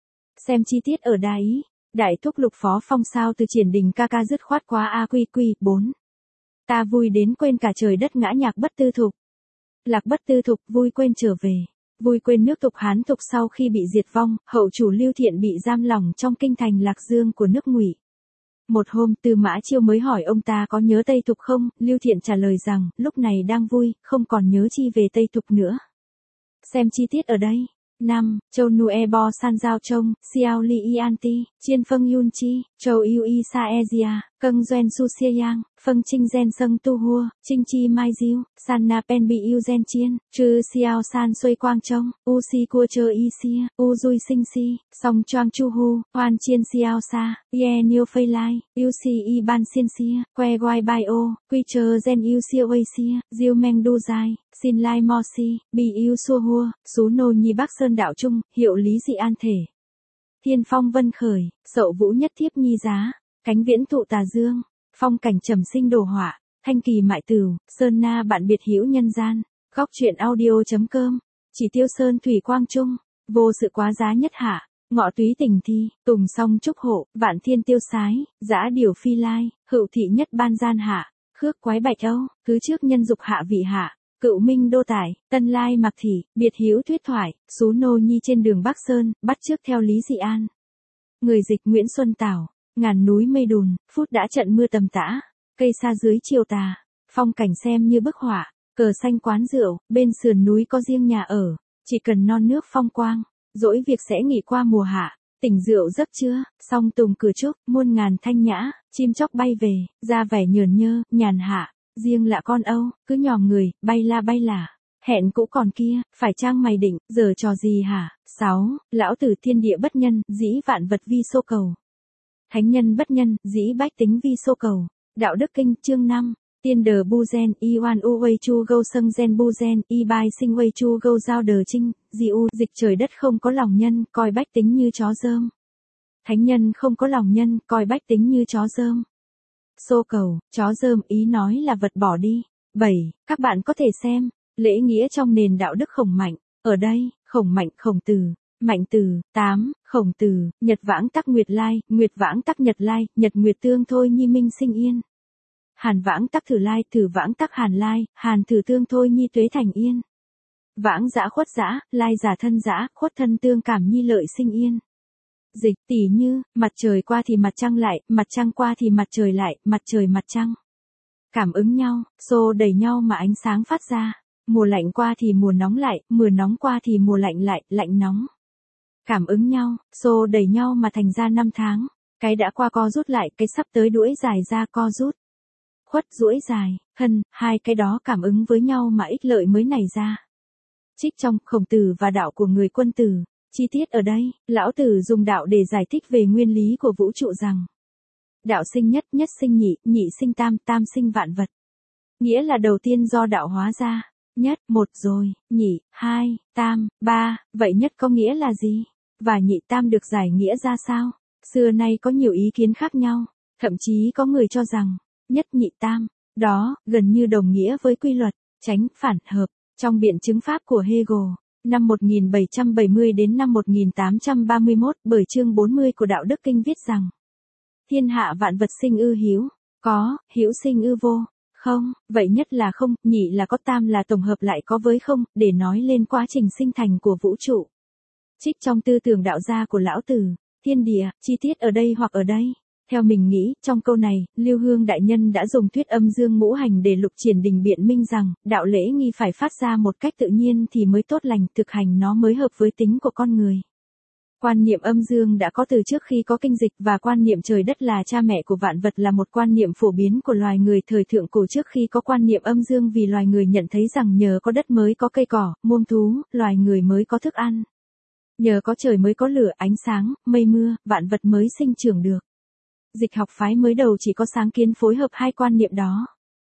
Xem chi tiết ở Đa Ý. Đại thúc Lục Phó Phong sao từ Triển Đình ca ca dứt khoát quá a quy quy. bốn. Ta vui đến quên cả trời đất ngã nhạc bất tư thục. Lạc bất tư thục, vui quên trở về. Vui quên nước Thục Hán Thục sau khi bị diệt vong, hậu chủ Lưu Thiện bị giam lỏng trong kinh thành Lạc Dương của nước Ngụy. Một hôm, Tư Mã Chiêu mới hỏi ông ta có nhớ Tây Thục không, Lưu Thiện trả lời rằng, lúc này đang vui, không còn nhớ chi về Tây Thục nữa. Xem chi tiết ở đây. năm. Châu Nue Bo San Giao Trông, Xiao Li Yan Ti, Chiên Phân Yun Chi, Châu Yu Y Sa Ezia, Câng Doen Su Xie Yang, Phân Trinh Gen Sâng Tu Hua, Trinh Chi Mai Diu, San Na Pen Bị Yu Gen Chiên, Trư Xiao San Xuôi Quang Trông, U Si Cua Chơ Y Xia, U Dui Sinh Si, Song Choang Chu Hu, Hoan Chiên Xiao Sa, Ye Niu Phây Lai, U Si Y Ban Xiên Xia, Que Guai Bai O, Quy Chơ Gen Yu Siêu Wei Xia, Diêu Meng Du Giai, Xin Lai Mo Si, Bị Yu Xua Hua, Sú Nô Nhi Bắc Sơn Đạo Trung, hiệu lý dị an thể. Thiên phong vân khởi, sậu vũ nhất thiếp nhi giá, cánh viễn thụ tà dương, phong cảnh trầm sinh đồ họa, Thanh Kỳ mại tửu, Sơn Na bạn biệt hữu nhân gian. Góc truyện audio.com. Chỉ tiêu sơn thủy quang trung, vô sự quá giá nhất hạ. Ngọ túy tình thi, tùng song trúc hộ, vạn thiên tiêu sái, dã điều phi lai, hữu thị nhất ban gian hạ. Khước quái bạch âu, thứ trước nhân dục hạ vị hạ. Cựu minh đô tải, tân lai mặc thị, biệt hữu thuyết thoại, xú nô nhi trên đường Bắc Sơn, bắt trước theo Lý Dị An. Người dịch Nguyễn Xuân Tảo, ngàn núi mây đùn, phút đã trận mưa tầm tã, cây xa dưới chiều tà, phong cảnh xem như bức họa, cờ xanh quán rượu, bên sườn núi có riêng nhà ở, chỉ cần non nước phong quang, dỗi việc sẽ nghỉ qua mùa hạ, tỉnh rượu giấc trưa, song tùng cửa trúc, muôn ngàn thanh nhã, chim chóc bay về, ra vẻ nhờn nhơ, nhàn hạ. Riêng lạ con âu, cứ nhòm người, bay la bay lả. Hẹn cũ còn kia, phải chăng mày định, giờ trò gì hả? sáu. Lão tử thiên địa bất nhân, dĩ vạn vật vi xô cầu. Thánh nhân bất nhân, dĩ bách tính vi xô cầu. Đạo đức kinh, chương năm. Tiên đờ bu gen, y oan u wei chu gâu sâng gen bu gen, y bai sinh wei chu gâu giao đờ trinh, di u, dịch trời đất không có lòng nhân, coi bách tính như chó dơm. Thánh nhân không có lòng nhân, coi bách tính như chó dơm. Xô cầu, chó dơm ý nói là vật bỏ đi. bảy. Các bạn có thể xem, lễ nghĩa trong nền đạo đức Khổng Mạnh. Ở đây, Khổng Mạnh, Khổng Tử, Mạnh Tử. tám. Khổng Tử, Nhật vãng tắc Nguyệt Lai, Nguyệt vãng tắc Nhật Lai, Nhật Nguyệt tương thôi nhi minh sinh yên. Hàn vãng tắc Thử Lai, Thử vãng tắc Hàn Lai, Hàn Thử tương thôi nhi tuế thành yên. Vãng dã khuất dã, Lai giả thân dã, khuất thân tương cảm nhi lợi sinh yên. Dịch tỉ như, mặt trời qua thì mặt trăng lại, mặt trăng qua thì mặt trời lại, mặt trời mặt trăng. Cảm ứng nhau, xô đẩy nhau mà ánh sáng phát ra. Mùa lạnh qua thì mùa nóng lại, mùa nóng qua thì mùa lạnh lại, lạnh nóng. Cảm ứng nhau, xô đẩy nhau mà thành ra năm tháng. Cái đã qua co rút lại, cái sắp tới đuổi dài ra co rút. Khuất duỗi dài, hân, hai cái đó cảm ứng với nhau mà ích lợi mới nảy ra. Trích trong Khổng Tử và đạo của người quân tử. Chi tiết ở đây, lão tử dùng đạo để giải thích về nguyên lý của vũ trụ rằng đạo sinh nhất, nhất sinh nhị, nhị sinh tam, tam sinh vạn vật. Nghĩa là đầu tiên do đạo hóa ra. Nhất, một rồi, nhị, hai, tam, ba, vậy nhất có nghĩa là gì? Và nhị tam được giải nghĩa ra sao? Xưa nay có nhiều ý kiến khác nhau, thậm chí có người cho rằng nhất nhị tam, đó, gần như đồng nghĩa với quy luật, tránh, phản hợp, trong biện chứng pháp của Hegel. Năm một nghìn bảy trăm bảy mươi đến năm một nghìn tám trăm ba mươi mốt, bởi chương bốn mươi của Đạo Đức Kinh viết rằng: Thiên hạ vạn vật sinh ư hữu, có, hữu sinh ư vô, không, vậy nhất là không, nhị là có, tam là tổng hợp lại có với không, để nói lên quá trình sinh thành của vũ trụ. Trích trong Tư tưởng đạo gia của Lão Tử, thiên địa, chi tiết ở đây hoặc ở đây. Theo mình nghĩ, trong câu này, Lưu Hương đại nhân đã dùng thuyết âm dương ngũ hành để Lục Triển Đình biện minh rằng, đạo lễ nghi phải phát ra một cách tự nhiên thì mới tốt lành, thực hành nó mới hợp với tính của con người. Quan niệm âm dương đã có từ trước khi có kinh dịch, và quan niệm trời đất là cha mẹ của vạn vật là một quan niệm phổ biến của loài người thời thượng cổ trước khi có quan niệm âm dương, vì loài người nhận thấy rằng nhờ có đất mới có cây cỏ, muông thú, loài người mới có thức ăn. Nhờ có trời mới có lửa, ánh sáng, mây mưa, vạn vật mới sinh trưởng được. Dịch học phái mới đầu chỉ có sáng kiến phối hợp hai quan niệm đó.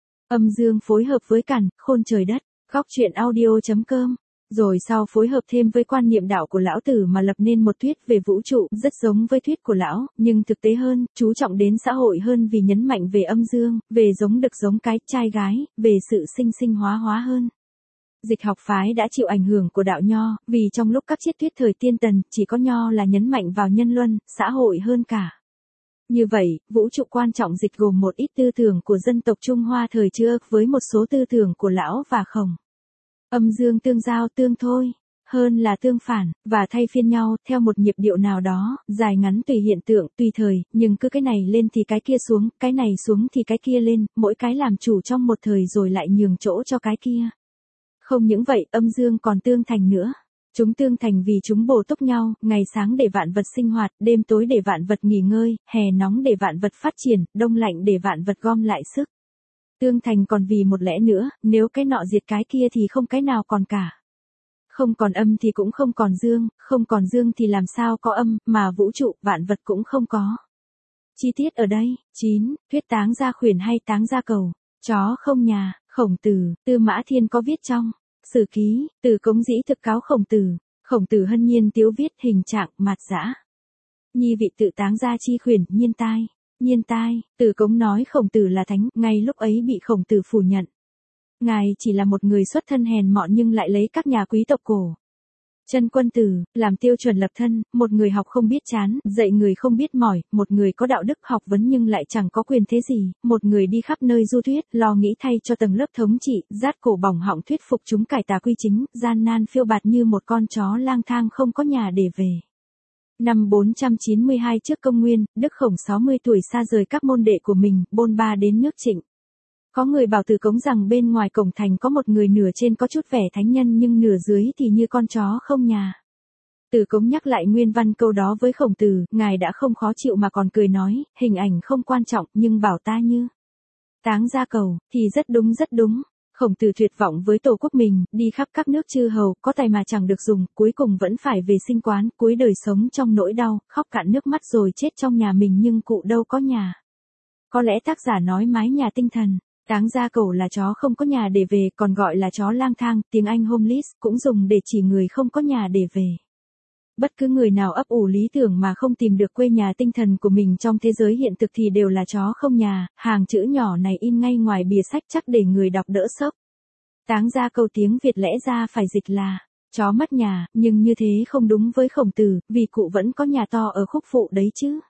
Âm dương phối hợp với càn, khôn trời đất, góc truyện audio.com. Rồi sau phối hợp thêm với quan niệm đạo của Lão Tử mà lập nên một thuyết về vũ trụ, rất giống với thuyết của Lão, nhưng thực tế hơn, chú trọng đến xã hội hơn vì nhấn mạnh về âm dương, về giống đực giống cái, trai gái, về sự sinh sinh hóa hóa hơn. Dịch học phái đã chịu ảnh hưởng của đạo Nho, vì trong lúc các triết thuyết thời tiên tần, chỉ có Nho là nhấn mạnh vào nhân luân, xã hội hơn cả. Như vậy, vũ trụ quan trọng dịch gồm một ít tư tưởng của dân tộc Trung Hoa thời trước với một số tư tưởng của Lão và Khổng. Âm dương tương giao tương thôi, hơn là tương phản, và thay phiên nhau, theo một nhịp điệu nào đó, dài ngắn tùy hiện tượng, tùy thời, nhưng cứ cái này lên thì cái kia xuống, cái này xuống thì cái kia lên, mỗi cái làm chủ trong một thời rồi lại nhường chỗ cho cái kia. Không những vậy, âm dương còn tương thành nữa. Chúng tương thành vì chúng bổ túc nhau, ngày sáng để vạn vật sinh hoạt, đêm tối để vạn vật nghỉ ngơi, hè nóng để vạn vật phát triển, đông lạnh để vạn vật gom lại sức. Tương thành còn vì một lẽ nữa, nếu cái nọ diệt cái kia thì không cái nào còn cả. Không còn âm thì cũng không còn dương, không còn dương thì làm sao có âm, mà vũ trụ, vạn vật cũng không có. Chi tiết ở đây. chín. Thuyết táng gia khuyển hay táng gia cầu. Chó không nhà, Khổng Tử, Tư Mã Thiên có viết trong Sử Ký, Từ Cống Dĩ thực cáo Khổng Tử. Khổng Tử hân nhiên tiếu viết hình trạng, mạt dã. Nhi vị tự táng gia chi khuyển, nhiên tai. Nhiên tai, Từ Cống nói Khổng Tử là thánh, ngay lúc ấy bị Khổng Tử phủ nhận. Ngài chỉ là một người xuất thân hèn mọn nhưng lại lấy các nhà quý tộc cổ chân quân tử làm tiêu chuẩn lập thân, một người học không biết chán, dạy người không biết mỏi, một người có đạo đức học vấn nhưng lại chẳng có quyền thế gì, một người đi khắp nơi du thuyết, lo nghĩ thay cho tầng lớp thống trị, rát cổ bỏng họng thuyết phục chúng cải tà quy chính, gian nan phiêu bạt như một con chó lang thang không có nhà để về. Năm bốn trăm chín mươi hai trước công nguyên, Đức Khổng sáu mươi tuổi xa rời các môn đệ của mình, bôn ba đến nước Trịnh. Có người bảo Từ Cống rằng bên ngoài cổng thành có một người nửa trên có chút vẻ thánh nhân nhưng nửa dưới thì như con chó không nhà. Từ Cống nhắc lại nguyên văn câu đó với Khổng Tử, ngài đã không khó chịu mà còn cười nói, hình ảnh không quan trọng nhưng bảo ta như táng gia cầu, thì rất đúng rất đúng. Khổng Tử tuyệt vọng với tổ quốc mình, đi khắp các nước chư hầu, có tài mà chẳng được dùng, cuối cùng vẫn phải về sinh quán, cuối đời sống trong nỗi đau, khóc cạn nước mắt rồi chết trong nhà mình nhưng cụ đâu có nhà. Có lẽ tác giả nói mái nhà tinh thần. Táng gia cầu là chó không có nhà để về, còn gọi là chó lang thang, tiếng Anh homeless, cũng dùng để chỉ người không có nhà để về. Bất cứ người nào ấp ủ lý tưởng mà không tìm được quê nhà tinh thần của mình trong thế giới hiện thực thì đều là chó không nhà, hàng chữ nhỏ này in ngay ngoài bìa sách chắc để người đọc đỡ sốc. Táng gia cầu tiếng Việt lẽ ra phải dịch là chó mất nhà, nhưng như thế không đúng với Khổng Tử, vì cụ vẫn có nhà to ở khúc phụ đấy chứ.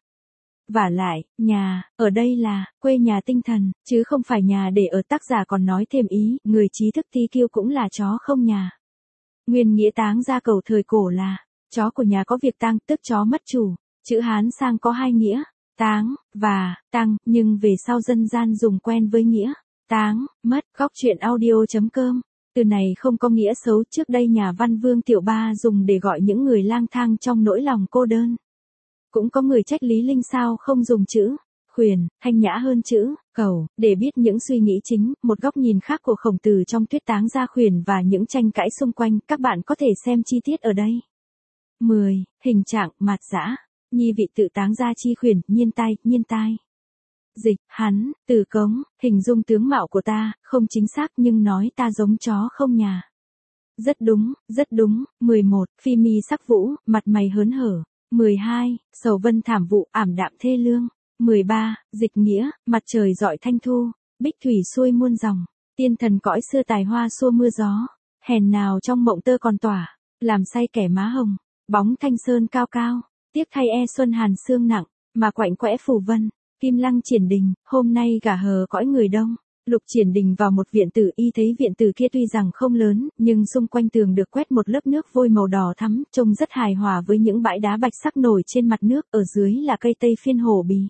Vả lại, nhà, ở đây là, quê nhà tinh thần, chứ không phải nhà để ở. Tác giả còn nói thêm ý, người trí thức ti kiêu cũng là chó không nhà. Nguyên nghĩa táng gia cầu thời cổ là, chó của nhà có việc tang, tức chó mất chủ, chữ Hán sang có hai nghĩa, táng, và, tăng, nhưng về sau dân gian dùng quen với nghĩa, táng, mất. Góc truyện audio chấm com. Từ này không có nghĩa xấu, trước đây nhà văn Vương Tiểu Ba dùng để gọi những người lang thang trong nỗi lòng cô đơn. Cũng có người trách Lý Linh sao không dùng chữ khuyển, thanh nhã hơn chữ cầu, để biết những suy nghĩ chính, một góc nhìn khác của Khổng Tử trong thuyết táng gia khuyển và những tranh cãi xung quanh, các bạn có thể xem chi tiết ở đây. mười. Hình trạng, mạt dã, nhi vị tự táng gia chi khuyển, nhiên tai, nhiên tai. Dịch, hắn, Từ Cống, hình dung tướng mạo của ta, không chính xác nhưng nói ta giống chó không nhà. Rất đúng, rất đúng. mười một. Phi mi sắc vũ, mặt mày hớn hở. mười hai. Sầu vân thảm vụ, ảm đạm thê lương. mười ba. Dịch nghĩa, mặt trời rọi thanh thu, bích thủy xuôi muôn dòng, tiên thần cõi xưa tài hoa xua mưa gió, hèn nào trong mộng tơ còn tỏa, làm say kẻ má hồng, bóng thanh sơn cao cao, tiếc thay e xuân hàn sương nặng, mà quạnh quẽ phủ vân, kim lăng triển đình, hôm nay gả hờ cõi người đông. Lục Triển Đình vào một viện tử, y thấy viện tử kia tuy rằng không lớn, nhưng xung quanh tường được quét một lớp nước vôi màu đỏ thắm, trông rất hài hòa với những bãi đá bạch sắc nổi trên mặt nước, ở dưới là cây tây phiên hổ bì.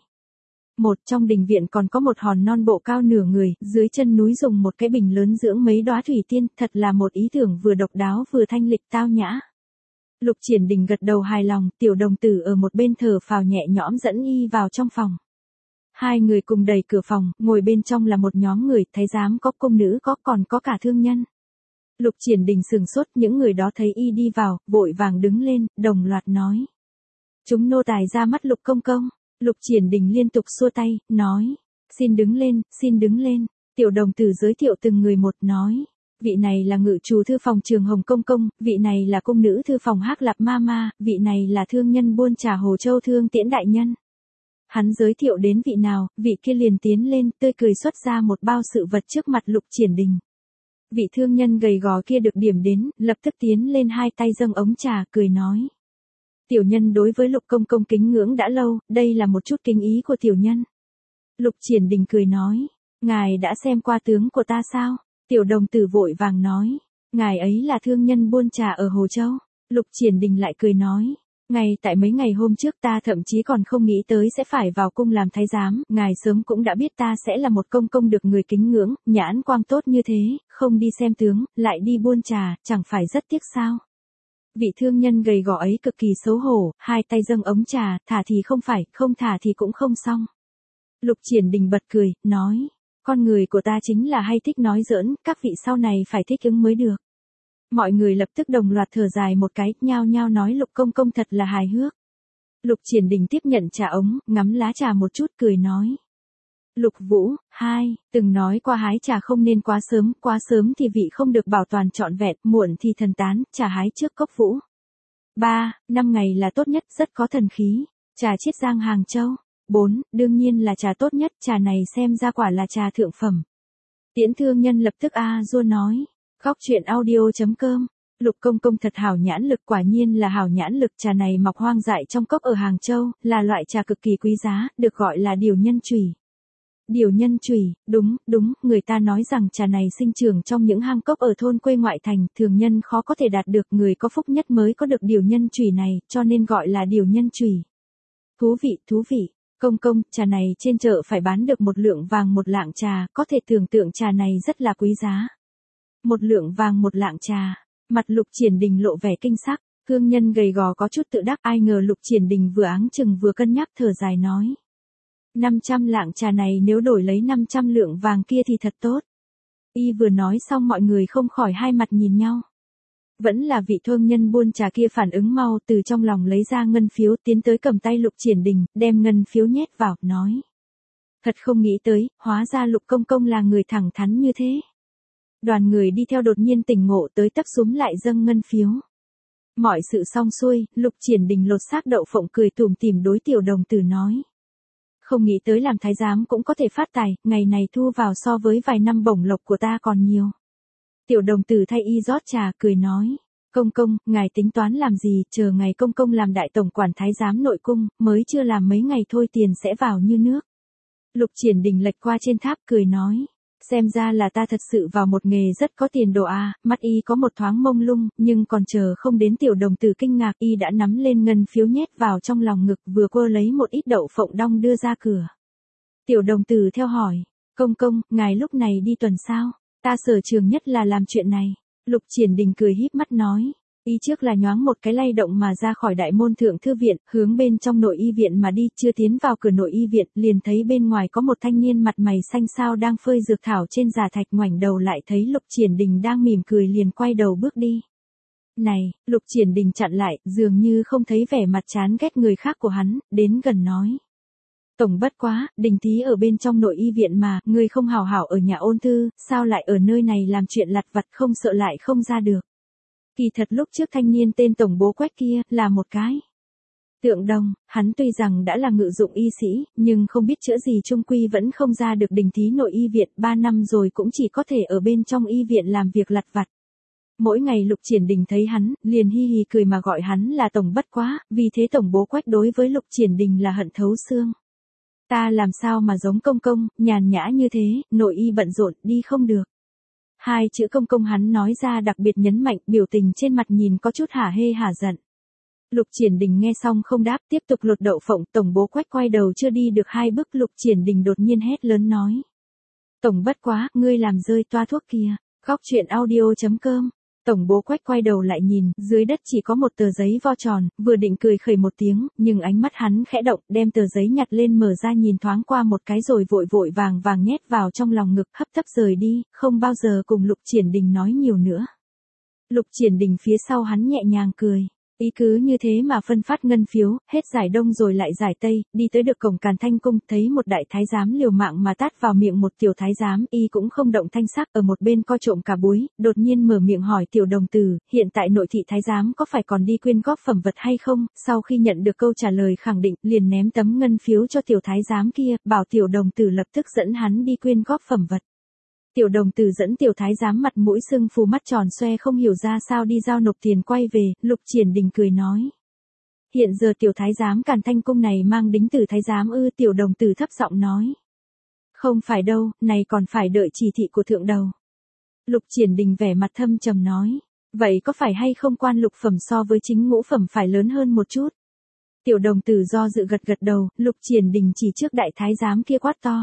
Một trong đình viện còn có một hòn non bộ cao nửa người, dưới chân núi dùng một cái bình lớn dưỡng mấy đóa thủy tiên, thật là một ý tưởng vừa độc đáo vừa thanh lịch tao nhã. Lục Triển Đình gật đầu hài lòng, tiểu đồng tử ở một bên thở phào nhẹ nhõm dẫn y vào trong phòng. Hai người cùng đẩy cửa phòng, ngồi bên trong là một nhóm người, thái giám có, công nữ có, còn có cả thương nhân. Lục Triển Đình sừng sốt, những người đó thấy y đi vào, vội vàng đứng lên, đồng loạt nói. Chúng nô tài ra mắt Lục công công. Lục Triển Đình liên tục xua tay, nói. Xin đứng lên, xin đứng lên. Tiểu đồng tử giới thiệu từng người một, nói. Vị này là ngự trù thư phòng Trường Hồng công công, vị này là công nữ thư phòng Hắc Lạp ma ma, vị này là thương nhân buôn trà Hồ Châu Thương Tiễn đại nhân. Hắn giới thiệu đến vị nào, vị kia liền tiến lên, tươi cười xuất ra một bao sự vật trước mặt Lục Triển Đình. Vị thương nhân gầy gò kia được điểm đến, lập tức tiến lên hai tay dâng ống trà, cười nói. Tiểu nhân đối với Lục công công kính ngưỡng đã lâu, đây là một chút kính ý của tiểu nhân. Lục Triển Đình cười nói, ngài đã xem qua tướng của ta sao? Tiểu đồng tử vội vàng nói, ngài ấy là thương nhân buôn trà ở Hồ Châu. Lục Triển Đình lại cười nói. Ngay tại mấy ngày hôm trước ta thậm chí còn không nghĩ tới sẽ phải vào cung làm thái giám, ngài sớm cũng đã biết ta sẽ là một công công được người kính ngưỡng, nhãn quang tốt như thế, không đi xem tướng, lại đi buôn trà, chẳng phải rất tiếc sao. Vị thương nhân gầy gò ấy cực kỳ xấu hổ, hai tay dâng ống trà, thả thì không phải, không thả thì cũng không xong. Lục Triển Đình bật cười, nói, con người của ta chính là hay thích nói giỡn, các vị sau này phải thích ứng mới được. Mọi người lập tức đồng loạt thở dài một cái, nhao nhao nói Lục công công thật là hài hước. Lục Triển Đình tiếp nhận trà ống, ngắm lá trà một chút, cười nói. Lục Vũ, hai, từng nói qua hái trà không nên quá sớm, quá sớm thì vị không được bảo toàn trọn vẹn, muộn thì thần tán, trà hái trước cốc Vũ. Ba, năm ngày là tốt nhất, rất có thần khí. Trà Chiết Giang Hàng Châu. bốn, đương nhiên là trà tốt nhất, trà này xem ra quả là trà thượng phẩm. Tiễn thương nhân lập tức a dua nói. Góc truyện audio.com. Lục công công thật hảo nhãn lực, quả nhiên là hảo nhãn lực, trà này mọc hoang dại trong cốc ở Hàng Châu, là loại trà cực kỳ quý giá, được gọi là điều nhân chùy. Điều nhân chùy, đúng, đúng, người ta nói rằng trà này sinh trưởng trong những hang cốc ở thôn quê ngoại thành, thường nhân khó có thể đạt được, người có phúc nhất mới có được điều nhân chùy này, cho nên gọi là điều nhân chùy. Thú vị, thú vị. Công công, trà này trên chợ phải bán được một lượng vàng một lạng trà, có thể tưởng tượng trà này rất là quý giá. Một lượng vàng một lạng trà. Mặt Lục Triển Đình lộ vẻ kinh sắc, thương nhân gầy gò có chút tự đắc, ai ngờ Lục Triển Đình vừa áng chừng vừa cân nhắc thở dài nói. năm trăm lạng trà này nếu đổi lấy năm trăm lượng vàng kia thì thật tốt. Y vừa nói xong mọi người không khỏi hai mặt nhìn nhau. Vẫn là vị thương nhân buôn trà kia phản ứng mau, từ trong lòng lấy ra ngân phiếu tiến tới cầm tay Lục Triển Đình, đem ngân phiếu nhét vào, nói. Thật không nghĩ tới, hóa ra Lục công công là người thẳng thắn như thế. Đoàn người đi theo đột nhiên tỉnh ngộ tới tấp súm lại dâng ngân phiếu. Mọi sự xong xuôi, Lục Triển Đình lột xác đậu phộng cười tủm tỉm đối Tiểu Đồng Tử nói. Không nghĩ tới làm thái giám cũng có thể phát tài, ngày này thu vào so với vài năm bổng lộc của ta còn nhiều. Tiểu Đồng Tử thay y rót trà, cười nói. Công công, ngài tính toán làm gì, chờ ngày công công làm đại tổng quản thái giám nội cung, mới chưa làm mấy ngày thôi tiền sẽ vào như nước. Lục Triển Đình lệch qua trên tháp cười nói. Xem ra là ta thật sự vào một nghề rất có tiền đồ à, mắt y có một thoáng mông lung, nhưng còn chờ không đến Tiểu Đồng Tử kinh ngạc, y đã nắm lên ngân phiếu nhét vào trong lòng ngực, vừa quơ lấy một ít đậu phộng đong đưa ra cửa. Tiểu Đồng Tử theo hỏi, công công, ngài lúc này đi tuần sao? Ta sở trường nhất là làm chuyện này. Lục Triển Đình cười híp mắt nói. Y trước là nhoáng một cái lay động mà ra khỏi đại môn thượng thư viện, hướng bên trong nội y viện mà đi, chưa tiến vào cửa nội y viện, liền thấy bên ngoài có một thanh niên mặt mày xanh xao đang phơi dược thảo trên già thạch, ngoảnh đầu lại thấy Lục Triển Đình đang mỉm cười liền quay đầu bước đi. Này, Lục Triển Đình chặn lại, dường như không thấy vẻ mặt chán ghét người khác của hắn, đến gần nói. Tổng bất quá, Đình thí ở bên trong nội y viện mà, ngươi không hào hảo ở nhà ôn thư, sao lại ở nơi này làm chuyện lặt vặt, không sợ lại không ra được. Kỳ thật lúc trước thanh niên tên Tổng Bố Quách kia, là một cái tượng đồng, hắn tuy rằng đã là ngự dụng y sĩ, nhưng không biết chữa gì chung quy vẫn không ra được đình thí nội y viện, ba năm rồi cũng chỉ có thể ở bên trong y viện làm việc lặt vặt. Mỗi ngày Lục Triển Đình thấy hắn, liền hi hi cười mà gọi hắn là Tổng bất quá, vì thế Tổng Bố Quách đối với Lục Triển Đình là hận thấu xương. Ta làm sao mà giống công công, nhàn nhã như thế, nội y bận rộn, đi không được. Hai chữ công công hắn nói ra đặc biệt nhấn mạnh, biểu tình trên mặt nhìn có chút hả hê hả giận. Lục Triển Đình nghe xong không đáp, tiếp tục lột đậu phộng. Tổng Bố Quách quay đầu chưa đi được hai bước, Lục Triển Đình đột nhiên hét lớn nói. Tổng bất quá, ngươi làm rơi toa thuốc kia. Góc truyện audio.com. Tổng Bố Quách quay đầu lại nhìn, dưới đất chỉ có một tờ giấy vo tròn, vừa định cười khẩy một tiếng, nhưng ánh mắt hắn khẽ động, đem tờ giấy nhặt lên mở ra nhìn thoáng qua một cái rồi vội vội vàng vàng nhét vào trong lòng ngực, hấp tấp rời đi, không bao giờ cùng Lục Triển Đình nói nhiều nữa. Lục Triển Đình phía sau hắn nhẹ nhàng cười. Ý cứ như thế mà phân phát ngân phiếu, hết giải đông rồi lại giải tây, đi tới được cổng Càn Thanh cung, thấy một đại thái giám liều mạng mà tát vào miệng một tiểu thái giám, y cũng không động thanh sắc, ở một bên coi trộm cả búi, đột nhiên mở miệng hỏi Tiểu Đồng Tử, hiện tại nội thị thái giám có phải còn đi quyên góp phẩm vật hay không? Sau khi nhận được câu trả lời khẳng định, liền ném tấm ngân phiếu cho tiểu thái giám kia, bảo Tiểu Đồng Tử lập tức dẫn hắn đi quyên góp phẩm vật. Tiểu Đồng Tử dẫn tiểu thái giám mặt mũi sưng phù, mắt tròn xoe không hiểu ra sao đi giao nộp tiền quay về, Lục Triển Đình cười nói. Hiện giờ tiểu thái giám Càn Thanh cung này mang đính tử thái giám ư? Tiểu Đồng Tử thấp giọng nói. Không phải đâu, này còn phải đợi chỉ thị của thượng đầu. Lục Triển Đình vẻ mặt thâm trầm nói. Vậy có phải hay không quan lục phẩm so với chính ngũ phẩm phải lớn hơn một chút? Tiểu Đồng Tử do dự gật gật đầu, Lục Triển Đình chỉ trước đại thái giám kia quát to.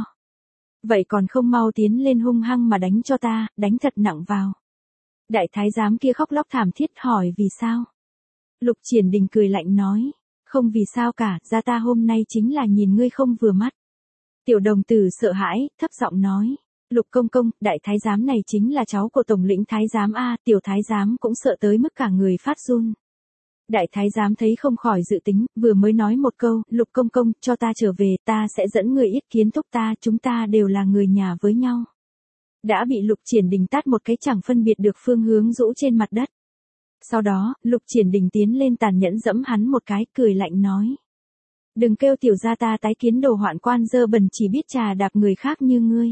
Vậy còn không mau tiến lên hung hăng mà đánh cho ta, đánh thật nặng vào. Đại thái giám kia khóc lóc thảm thiết hỏi vì sao? Lục Triển Đình cười lạnh nói, không vì sao cả, ra ta hôm nay chính là nhìn ngươi không vừa mắt. Tiểu Đồng Tử sợ hãi, thấp giọng nói, Lục công công, đại thái giám này chính là cháu của tổng lĩnh thái giám a. Tiểu thái giám cũng sợ tới mức cả người phát run. Đại thái giám thấy không khỏi dự tính, vừa mới nói một câu, Lục công công, cho ta trở về, ta sẽ dẫn người yết kiến thúc ta, chúng ta đều là người nhà với nhau. Đã bị Lục Triển Đình tát một cái chẳng phân biệt được phương hướng rũ trên mặt đất. Sau đó, Lục Triển Đình tiến lên tàn nhẫn dẫm hắn một cái, cười lạnh nói. Đừng kêu tiểu gia ta tái kiến đồ hoạn quan dơ bẩn chỉ biết trà đạp người khác như ngươi.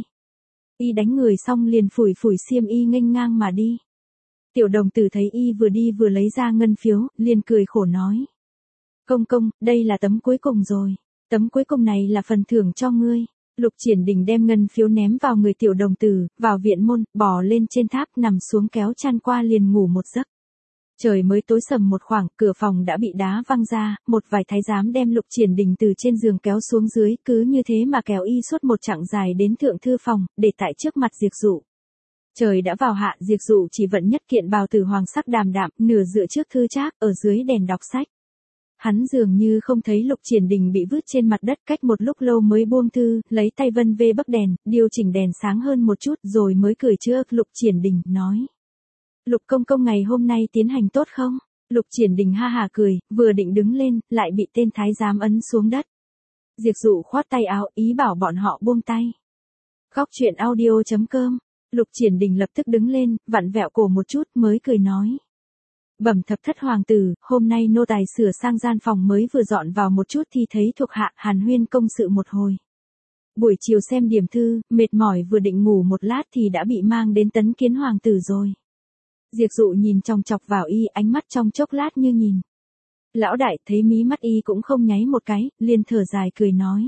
Y đánh người xong liền phủi phủi xiêm y nghênh ngang mà đi. Tiểu đồng tử thấy y vừa đi vừa lấy ra ngân phiếu, liền cười khổ nói. Công công, đây là tấm cuối cùng rồi. Tấm cuối cùng này là phần thưởng cho ngươi. Lục Triển Đình đem ngân phiếu ném vào người tiểu đồng tử, vào viện môn, bò lên trên tháp nằm xuống kéo chăn qua liền ngủ một giấc. Trời mới tối sầm một khoảng, cửa phòng đã bị đá văng ra, một vài thái giám đem Lục Triển Đình từ trên giường kéo xuống dưới, cứ như thế mà kéo y suốt một chặng dài đến thượng thư phòng, để tại trước mặt Diệp Dụ. Trời đã vào hạ, Diệp Dụ chỉ vận nhất kiện bào tử hoàng sắc đàm đạm, nửa dựa trước thư trác, ở dưới đèn đọc sách. Hắn dường như không thấy Lục Triển Đình bị vứt trên mặt đất, cách một lúc lâu mới buông thư, lấy tay vân vê bấc đèn, điều chỉnh đèn sáng hơn một chút rồi mới cười trước Lục Triển Đình, nói. Lục công công ngày hôm nay tiến hành tốt không? Lục Triển Đình ha hà cười, vừa định đứng lên, lại bị tên thái giám ấn xuống đất. Diệp Dụ khoát tay áo, ý bảo bọn họ buông tay. Góc truyện audio chấm com. Lục Triển Đình lập tức đứng lên, vặn vẹo cổ một chút mới cười nói. Bẩm thập thất hoàng tử, hôm nay nô tài sửa sang gian phòng mới vừa dọn vào một chút thì thấy thuộc hạ hàn huyên công sự một hồi. Buổi chiều xem điểm thư, mệt mỏi vừa định ngủ một lát thì đã bị mang đến tấn kiến hoàng tử rồi. Diệp Dụ nhìn chòng chọc vào y, ánh mắt trong chốc lát như nhìn. Lão đại thấy mí mắt y cũng không nháy một cái, liền thở dài cười nói.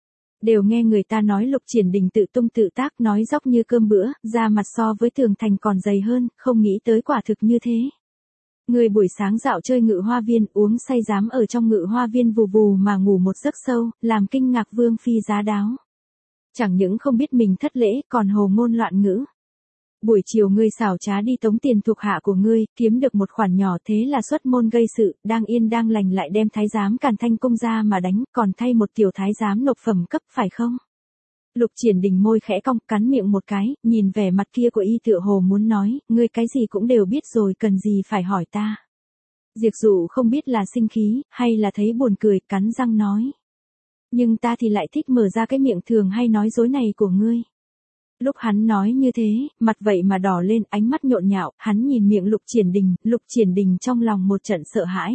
Đều nghe người ta nói Lục Triển Đình tự tung tự tác, nói dóc như cơm bữa, da mặt so với tường thành còn dày hơn, không nghĩ tới quả thực như thế. Người buổi sáng dạo chơi ngự hoa viên, uống say dám ở trong ngự hoa viên vù vù mà ngủ một giấc sâu, làm kinh ngạc vương phi giá đáo. Chẳng những không biết mình thất lễ, còn hồ ngôn loạn ngữ. Buổi chiều ngươi xảo trá đi tống tiền thuộc hạ của ngươi, kiếm được một khoản nhỏ, thế là xuất môn gây sự, đang yên đang lành lại đem thái giám Càn Thanh Cung ra mà đánh, còn thay một tiểu thái giám nộp phẩm cấp, phải không? Lục Triển Đình môi khẽ cong, cắn miệng một cái, nhìn vẻ mặt kia của y tựa hồ muốn nói, ngươi cái gì cũng đều biết rồi, cần gì phải hỏi ta. Diệp Dụ không biết là sinh khí, hay là thấy buồn cười, cắn răng nói. Nhưng ta thì lại thích mở ra cái miệng thường hay nói dối này của ngươi. Lúc hắn nói như thế, mặt vậy mà đỏ lên, ánh mắt nhộn nhạo, hắn nhìn miệng Lục Triển Đình, Lục Triển Đình trong lòng một trận sợ hãi.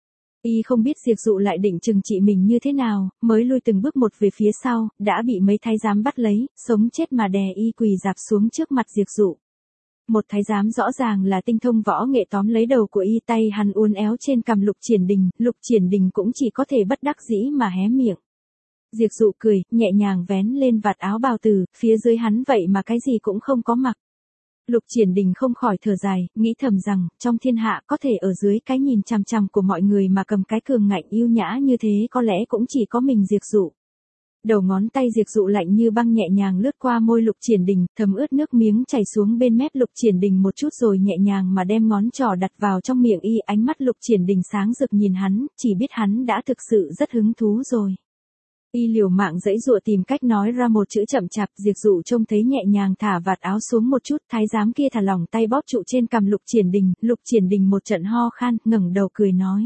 Y không biết Diệp Dụ lại định trừng trị mình như thế nào, mới lui từng bước một về phía sau, đã bị mấy thái giám bắt lấy, sống chết mà đè y quỳ dạp xuống trước mặt Diệp Dụ. Một thái giám rõ ràng là tinh thông võ nghệ tóm lấy đầu của y, tay hắn uốn éo trên cằm Lục Triển Đình, Lục Triển Đình cũng chỉ có thể bất đắc dĩ mà hé miệng. Diệp Dụ cười, nhẹ nhàng vén lên vạt áo bào tử, phía dưới hắn vậy mà cái gì cũng không có mặc. Lục Triển Đình không khỏi thở dài, nghĩ thầm rằng, trong thiên hạ có thể ở dưới cái nhìn chằm chằm của mọi người mà cầm cái cường ngạnh yêu nhã như thế có lẽ cũng chỉ có mình Diệp Dụ. Đầu ngón tay Diệp Dụ lạnh như băng nhẹ nhàng lướt qua môi Lục Triển Đình, thấm ướt nước miếng chảy xuống bên mép Lục Triển Đình một chút rồi nhẹ nhàng mà đem ngón trỏ đặt vào trong miệng y, ánh mắt Lục Triển Đình sáng rực nhìn hắn, chỉ biết hắn đã thực sự rất hứng thú rồi. Y liều mạng giãy giụa tìm cách nói ra một chữ chậm chạp, Diệp Dụ trông thấy nhẹ nhàng thả vạt áo xuống một chút, thái giám kia thả lỏng tay bóp trụ trên cằm Lục Triển Đình, Lục Triển Đình một trận ho khan, ngẩng đầu cười nói.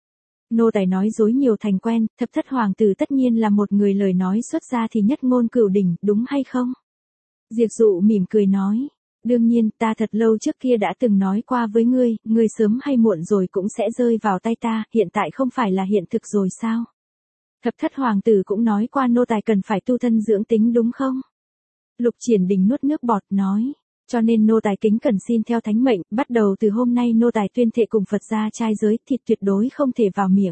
Nô tài nói dối nhiều thành quen, thập thất hoàng tử tất nhiên là một người lời nói xuất ra thì nhất ngôn cửu đỉnh, đúng hay không? Diệp Dụ mỉm cười nói. Đương nhiên, ta thật lâu trước kia đã từng nói qua với ngươi, ngươi sớm hay muộn rồi cũng sẽ rơi vào tay ta, hiện tại không phải là hiện thực rồi sao? Thập thất hoàng tử cũng nói qua nô tài cần phải tu thân dưỡng tính đúng không? Lục Triển Đình nuốt nước bọt nói. Cho nên nô tài kính cẩn xin theo thánh mệnh, bắt đầu từ hôm nay nô tài tuyên thệ cùng Phật gia trai giới, thịt tuyệt đối không thể vào miệng.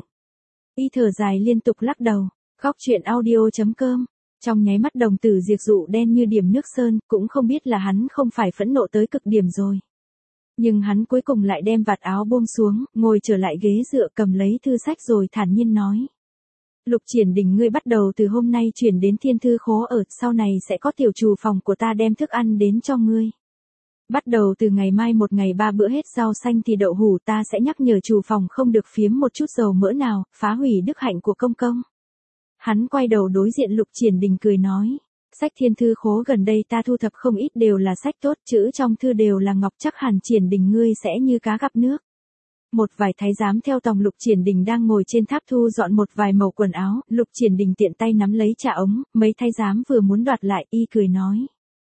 Y thở dài liên tục lắc đầu. Góc truyện audio chấm com. Trong nháy mắt đồng tử Diệp Dụ đen như điểm nước sơn, cũng không biết là hắn không phải phẫn nộ tới cực điểm rồi. Nhưng hắn cuối cùng lại đem vạt áo buông xuống, ngồi trở lại ghế dựa cầm lấy thư sách rồi thản nhiên nói. Lục Triển Đình, ngươi bắt đầu từ hôm nay chuyển đến thiên thư khố ở, sau này sẽ có tiểu trù phòng của ta đem thức ăn đến cho ngươi. Bắt đầu từ ngày mai một ngày ba bữa hết rau xanh thì đậu hủ, ta sẽ nhắc nhở trù phòng không được phiếm một chút dầu mỡ nào, phá hủy đức hạnh của công công. Hắn quay đầu đối diện Lục Triển Đình cười nói. Sách thiên thư khố gần đây ta thu thập không ít đều là sách tốt, chữ trong thư đều là ngọc, chắc hẳn Triển Đình ngươi sẽ như cá gặp nước. Một vài thái giám theo tòng Lục Triển Đình đang ngồi trên tháp thu dọn một vài mẩu quần áo, Lục Triển Đình tiện tay nắm lấy trà ống, mấy thái giám vừa muốn đoạt lại, y cười nói.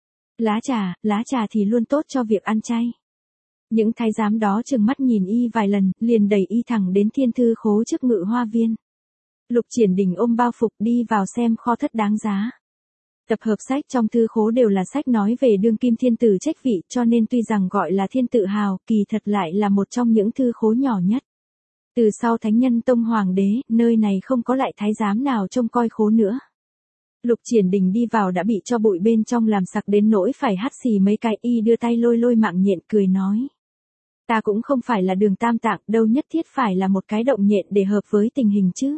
Lá trà, lá trà thì luôn tốt cho việc ăn chay. Những thái giám đó trừng mắt nhìn y vài lần, liền đẩy y thẳng đến thiên thư khố trước ngự hoa viên. Lục Triển Đình ôm bao phục đi vào xem kho thất đáng giá. Tập hợp sách trong thư khố đều là sách nói về đương kim thiên tử trách vị, cho nên tuy rằng gọi là thiên tự hào, kỳ thật lại là một trong những thư khố nhỏ nhất. Từ sau Thánh Nhân Tông Hoàng đế, nơi này không có lại thái giám nào trông coi khố nữa. Lục Triển Đình đi vào đã bị cho bụi bên trong làm sặc đến nỗi phải hắt xì mấy cái, y đưa tay lôi lôi mạng nhện cười nói. Ta cũng không phải là Đường Tam Tạng, đâu nhất thiết phải là một cái động nhện để hợp với tình hình chứ.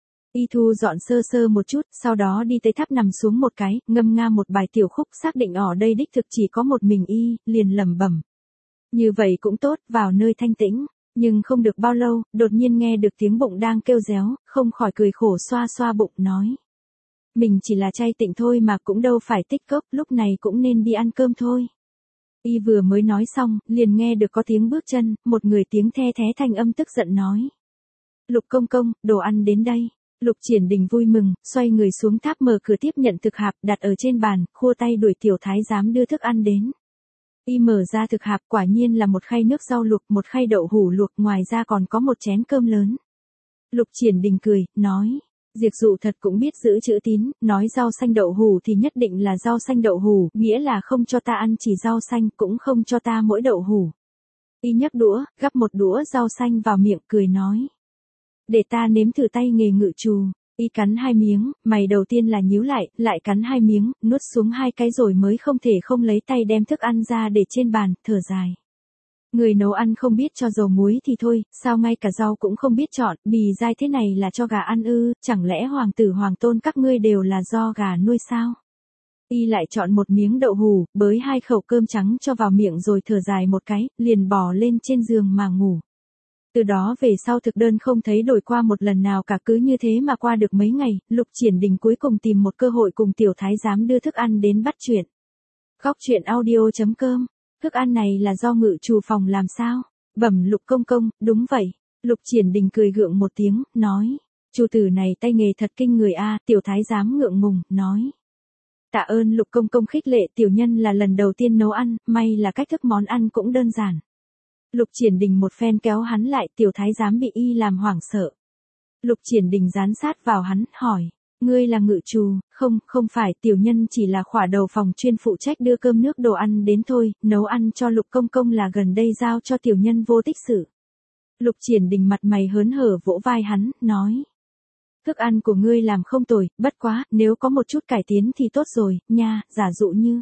Y thu dọn sơ sơ một chút, sau đó đi tới tháp nằm xuống một cái, ngâm nga một bài tiểu khúc, xác định ở đây đích thực chỉ có một mình y, liền lẩm bẩm. Như vậy cũng tốt, vào nơi thanh tĩnh. Nhưng không được bao lâu, đột nhiên nghe được tiếng bụng đang kêu réo, không khỏi cười khổ xoa xoa bụng nói. Mình chỉ là chay tịnh thôi mà cũng đâu phải tích cốc, lúc này cũng nên đi ăn cơm thôi. Y vừa mới nói xong, liền nghe được có tiếng bước chân, một người tiếng the thé thanh âm tức giận nói. Lục công công, đồ ăn đến đây. Lục Triển Đình vui mừng, xoay người xuống tháp mở cửa tiếp nhận thực hạp đặt ở trên bàn, khua tay đuổi tiểu thái giám đưa thức ăn đến. Y mở ra thực hạp quả nhiên là một khay nước rau luộc, một khay đậu hủ luộc, ngoài ra còn có một chén cơm lớn. Lục Triển Đình cười, nói, Diệp Dụ thật cũng biết giữ chữ tín, nói rau xanh đậu hủ thì nhất định là rau xanh đậu hủ, nghĩa là không cho ta ăn chỉ rau xanh, cũng không cho ta mỗi đậu hủ. Y nhấc đũa, gắp một đũa rau xanh vào miệng cười nói. Để ta nếm thử tay nghề ngự trù. Y cắn hai miếng, mày đầu tiên là nhíu lại, lại cắn hai miếng, nuốt xuống hai cái rồi mới không thể không lấy tay đem thức ăn ra để trên bàn, thở dài. Người nấu ăn không biết cho dầu muối thì thôi, sao ngay cả rau cũng không biết chọn, bì dai thế này là cho gà ăn ư, chẳng lẽ hoàng tử hoàng tôn các ngươi đều là do gà nuôi sao? Y lại chọn một miếng đậu hủ, bới hai khẩu cơm trắng cho vào miệng rồi thở dài một cái, liền bò lên trên giường mà ngủ. Từ đó về sau thực đơn không thấy đổi qua một lần nào cả, cứ như thế mà qua được mấy ngày, Lục Triển Đình cuối cùng tìm một cơ hội cùng tiểu thái giám đưa thức ăn đến bắt chuyện. Góc chuyện audio chấm com. Thức ăn này là do ngự trù phòng làm sao? Bẩm Lục công công, đúng vậy. Lục Triển Đình cười gượng một tiếng, nói. Chủ tử này tay nghề thật kinh người a. Tiểu thái giám ngượng ngùng, nói. Tạ ơn Lục công công khích lệ, tiểu nhân là lần đầu tiên nấu ăn, may là cách thức món ăn cũng đơn giản. Lục Triển Đình một phen kéo hắn lại, tiểu thái giám bị y làm hoảng sợ. Lục Triển Đình dán sát vào hắn, hỏi, ngươi là ngự trù? Không, không phải, tiểu nhân chỉ là khỏa đầu phòng chuyên phụ trách đưa cơm nước đồ ăn đến thôi, nấu ăn cho Lục công công là gần đây giao cho tiểu nhân vô tích sự. Lục Triển Đình mặt mày hớn hở vỗ vai hắn, nói, thức ăn của ngươi làm không tồi, bất quá, nếu có một chút cải tiến thì tốt rồi, nha, giả dụ như.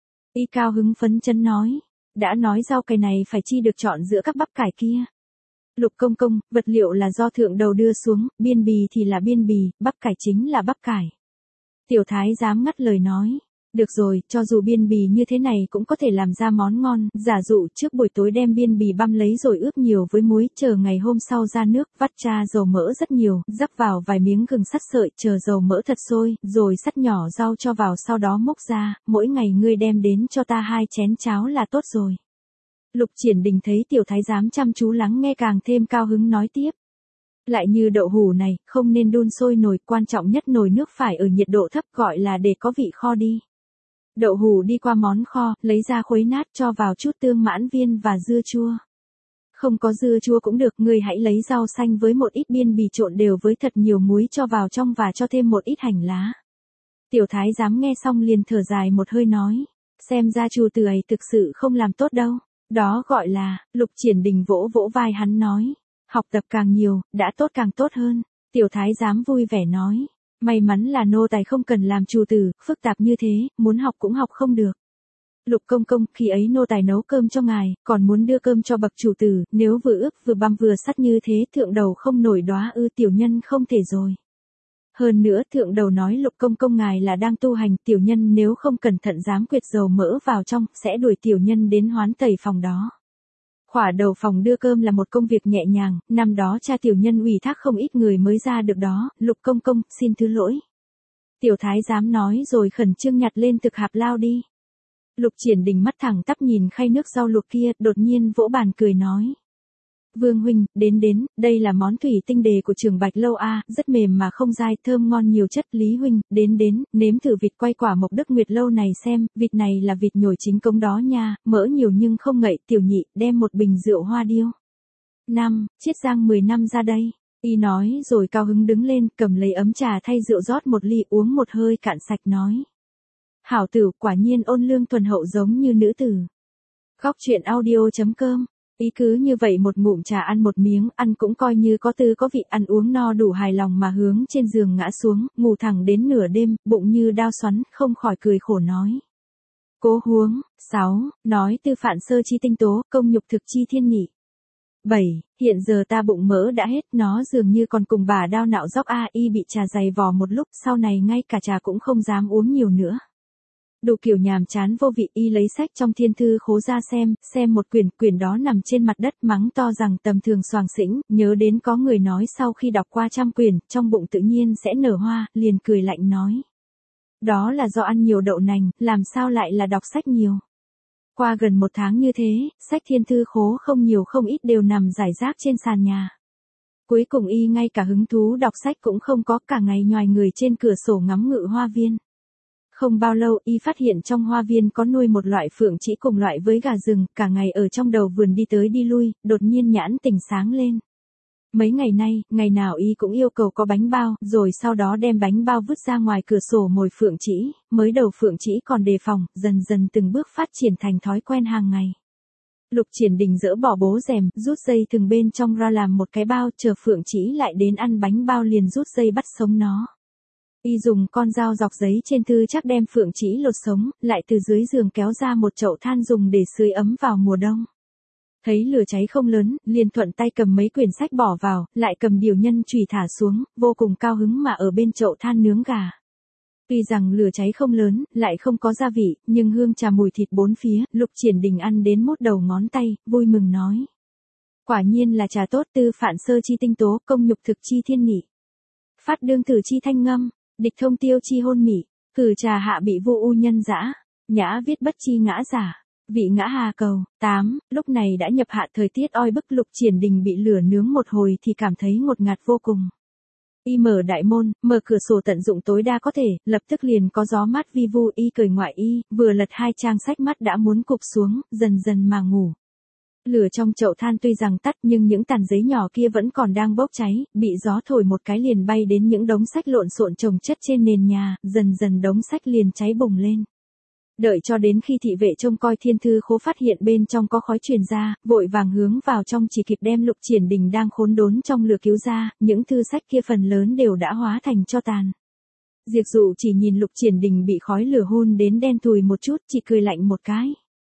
Y cao hứng phấn chấn nói. Đã nói rau cải này phải chi được chọn giữa các bắp cải kia. Lục công công, vật liệu là do thượng đầu đưa xuống, biên bì thì là biên bì, bắp cải chính là bắp cải. Tiểu thái giám ngắt lời nói. Được rồi, cho dù biên bì như thế này cũng có thể làm ra món ngon, giả dụ trước buổi tối đem biên bì băm lấy rồi ướp nhiều với muối, chờ ngày hôm sau ra nước, vắt cha dầu mỡ rất nhiều, rắc vào vài miếng gừng sắt sợi, chờ dầu mỡ thật sôi, rồi sắt nhỏ rau cho vào sau đó múc ra, mỗi ngày ngươi đem đến cho ta hai chén cháo là tốt rồi. Lục Triển Đình thấy tiểu thái giám chăm chú lắng nghe càng thêm cao hứng nói tiếp. Lại như đậu hủ này, không nên đun sôi nồi, quan trọng nhất nồi nước phải ở nhiệt độ thấp, gọi là để có vị kho đi. Đậu hủ đi qua món kho, lấy ra khuấy nát cho vào chút tương mãn viên và dưa chua. Không có dưa chua cũng được, ngươi hãy lấy rau xanh với một ít biên bì trộn đều với thật nhiều muối cho vào trong và cho thêm một ít hành lá. Tiểu thái giám nghe xong liền thở dài một hơi nói, xem ra chủ tử ấy thực sự không làm tốt đâu. Đó gọi là, Lục Triển Đình vỗ vỗ vai hắn nói, học tập càng nhiều, đã tốt càng tốt hơn. Tiểu thái giám vui vẻ nói. May mắn là nô tài không cần làm chủ tử, phức tạp như thế, muốn học cũng học không được. Lục công công, khi ấy nô tài nấu cơm cho ngài, còn muốn đưa cơm cho bậc chủ tử, nếu vừa ướp vừa băm vừa sắt như thế thượng đầu không nổi đóa ư, tiểu nhân không thể rồi. Hơn nữa thượng đầu nói Lục công công ngài là đang tu hành, tiểu nhân nếu không cẩn thận dám quyệt dầu mỡ vào trong, sẽ đuổi tiểu nhân đến hoán tẩy phòng đó. Khỏa đầu phòng đưa cơm là một công việc nhẹ nhàng, năm đó cha tiểu nhân ủy thác không ít người mới ra được đó, Lục công công, xin thứ lỗi. Tiểu thái giám nói rồi khẩn trương nhặt lên thực hạp lao đi. Lục Triển Đình mắt thẳng tắp nhìn khay nước rau luộc kia, đột nhiên vỗ bàn cười nói. Vương huynh, đến đến, đây là món thủy tinh đề của Trường Bạch Lâu a, rất mềm mà không dai, thơm ngon nhiều chất. Lý huynh, đến đến, nếm thử vịt quay quả Mộc Đức Nguyệt Lâu này xem, vịt này là vịt nhồi chính công đó nha, mỡ nhiều nhưng không ngậy. Tiểu nhị, đem một bình rượu hoa điêu. Năm, Chiết Giang mười năm ra đây. Y nói rồi cao hứng đứng lên, cầm lấy ấm trà thay rượu rót một ly uống một hơi cạn sạch nói. Hảo tử, quả nhiên ôn lương thuần hậu giống như nữ tử. Góc truyện audio chấm com. Ý cứ như vậy một ngụm trà ăn một miếng, ăn cũng coi như có tư có vị, ăn uống no đủ hài lòng mà hướng trên giường ngã xuống, ngủ thẳng đến nửa đêm, bụng như đao xoắn, không khỏi cười khổ nói. Cố huống, sáu, nói tư phạn sơ chi tinh tố, công nhục thực chi thiên nhị. bảy. Hiện giờ ta bụng mỡ đã hết, nó dường như còn cùng bà đao nạo dóc a. Y bị trà dày vò một lúc, sau này ngay cả trà cũng không dám uống nhiều nữa. Đủ kiểu nhàm chán vô vị. Y lấy sách trong thiên thư khố ra xem, xem một quyển, quyển đó nằm trên mặt đất mắng to rằng tầm thường xoàng xĩnh, nhớ đến có người nói sau khi đọc qua trăm quyển, trong bụng tự nhiên sẽ nở hoa, liền cười lạnh nói. Đó là do ăn nhiều đậu nành, làm sao lại là đọc sách nhiều. Qua gần một tháng như thế, sách thiên thư khố không nhiều không ít đều nằm rải rác trên sàn nhà. Cuối cùng y ngay cả hứng thú đọc sách cũng không có, cả ngày nhoài người trên cửa sổ ngắm ngự hoa viên. Không bao lâu y phát hiện trong hoa viên có nuôi một loại phượng trĩ cùng loại với gà rừng, cả ngày ở trong đầu vườn đi tới đi lui, đột nhiên nhãn tỉnh sáng lên. Mấy ngày nay, ngày nào y cũng yêu cầu có bánh bao, rồi sau đó đem bánh bao vứt ra ngoài cửa sổ mồi phượng trĩ, mới đầu phượng trĩ còn đề phòng, dần dần từng bước phát triển thành thói quen hàng ngày. Lục Triển Đình dỡ bỏ bố rèm, rút dây thừng bên trong ra làm một cái bao, chờ phượng trĩ lại đến ăn bánh bao liền rút dây bắt sống nó. Y dùng con dao dọc giấy trên thư chắc đem phượng trĩ lột sống, lại từ dưới giường kéo ra một chậu than dùng để sưởi ấm vào mùa đông. Thấy lửa cháy không lớn, liền thuận tay cầm mấy quyển sách bỏ vào, lại cầm điều nhân chùy thả xuống, vô cùng cao hứng mà ở bên chậu than nướng gà. Tuy rằng lửa cháy không lớn, lại không có gia vị, nhưng hương trà mùi thịt bốn phía, Lục Triển Đình ăn đến mốt đầu ngón tay, vui mừng nói. Quả nhiên là trà tốt, tư phạn sơ chi tinh tố, công nhục thực chi thiên nhị. Phát đương tử chi thanh ngâm, địch thông tiêu chi hôn mị, cử trà hạ bị vô u nhân dã, nhã viết bất chi ngã giả. Vị ngã hà cầu. tám. Lúc này đã nhập hạ, thời tiết oi bức, Lục Triển Đình bị lửa nướng một hồi thì cảm thấy ngột ngạt vô cùng. Y mở đại môn, mở cửa sổ tận dụng tối đa có thể, lập tức liền có gió mát vi vu. Y cởi ngoại y, vừa lật hai trang sách mắt đã muốn cụp xuống, dần dần mà ngủ. Lửa trong chậu than tuy rằng tắt nhưng những tàn giấy nhỏ kia vẫn còn đang bốc cháy, bị gió thổi một cái liền bay đến những đống sách lộn xộn chồng chất trên nền nhà, dần dần đống sách liền cháy bùng lên. Đợi cho đến khi thị vệ trông coi thiên thư khố phát hiện bên trong có khói truyền ra, vội vàng hướng vào trong chỉ kịp đem Lục Triển Đình đang khốn đốn trong lửa cứu ra, những thư sách kia phần lớn đều đã hóa thành tro tàn. Diệp Dụ chỉ nhìn Lục Triển Đình bị khói lửa hun đến đen thui một chút, chỉ cười lạnh một cái.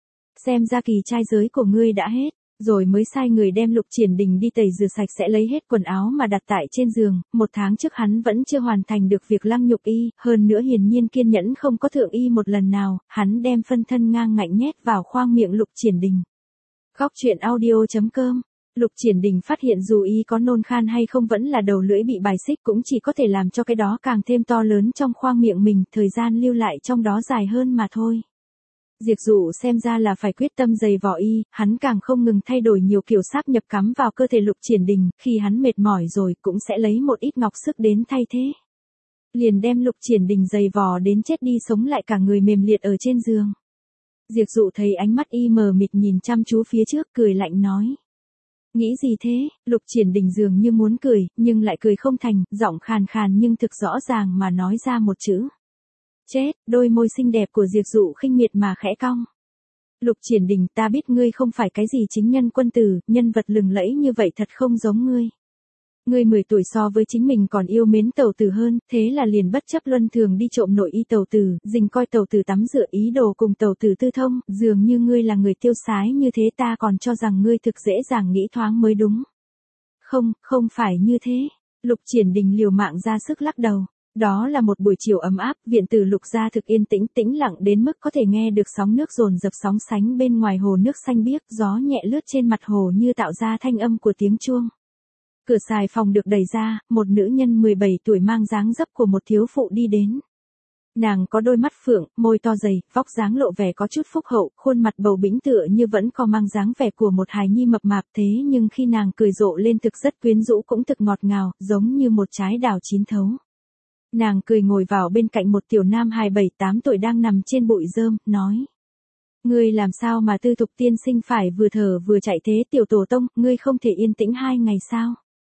Xem ra kỳ trai giới của ngươi đã hết. Rồi mới sai người đem Lục Triển Đình đi tẩy rửa sạch sẽ lấy hết quần áo mà đặt tại trên giường, một tháng trước hắn vẫn chưa hoàn thành được việc lăng nhục y, hơn nữa hiển nhiên kiên nhẫn không có thượng y một lần nào, hắn đem phân thân ngang ngạnh nhét vào khoang miệng Lục Triển Đình. Góc truyện audio chấm com. Lục Triển Đình phát hiện dù y có nôn khan hay không vẫn là đầu lưỡi bị bài xích cũng chỉ có thể làm cho cái đó càng thêm to lớn trong khoang miệng mình, thời gian lưu lại trong đó dài hơn mà thôi. Diệp Dụ xem ra là phải quyết tâm dày vò y, hắn càng không ngừng thay đổi nhiều kiểu sáp nhập cắm vào cơ thể Lục Triển Đình, khi hắn mệt mỏi rồi cũng sẽ lấy một ít ngọc sức đến thay thế. Liền đem Lục Triển Đình dày vò đến chết đi sống lại cả người mềm liệt ở trên giường. Diệp Dụ thấy ánh mắt y mờ mịt nhìn chăm chú phía trước, cười lạnh nói. Nghĩ gì thế? Lục Triển Đình dường như muốn cười, nhưng lại cười không thành, giọng khàn khàn nhưng thực rõ ràng mà nói ra một chữ. Chết, đôi môi xinh đẹp của Diệp Dụ khinh miệt mà khẽ cong. Lục Triển Đình, ta biết ngươi không phải cái gì chính nhân quân tử, nhân vật lừng lẫy như vậy thật không giống ngươi. Ngươi mười tuổi so với chính mình còn yêu mến tẩu tử hơn, thế là liền bất chấp luân thường đi trộm nội y tẩu tử, dình coi tẩu tử tắm rửa ý đồ cùng tẩu tử tư thông, dường như ngươi là người tiêu sái như thế, ta còn cho rằng ngươi thực dễ dàng nghĩ thoáng mới đúng. Không, không phải như thế. Lục Triển Đình liều mạng ra sức lắc đầu. Đó là một buổi chiều ấm áp, viện tử Lục gia thực yên tĩnh, tĩnh lặng đến mức có thể nghe được sóng nước dồn dập sóng sánh bên ngoài hồ nước xanh biếc, gió nhẹ lướt trên mặt hồ như tạo ra thanh âm của tiếng chuông. Cửa xài phòng được đẩy ra, một nữ nhân mười bảy tuổi mang dáng dấp của một thiếu phụ đi đến. Nàng có đôi mắt phượng, môi to dày, vóc dáng lộ vẻ có chút phúc hậu, khuôn mặt bầu bĩnh tựa như vẫn có mang dáng vẻ của một hài nhi mập mạp, thế nhưng khi nàng cười rộ lên thực rất quyến rũ cũng thực ngọt ngào, giống như một trái đào chín thấu. Nàng cười ngồi vào bên cạnh một tiểu nam hài bảy tám tuổi đang nằm trên bụi rơm, nói. Ngươi làm sao mà Tư Thục tiên sinh phải vừa thở vừa chạy thế, tiểu tổ tông, ngươi không thể yên tĩnh hai ngày sao?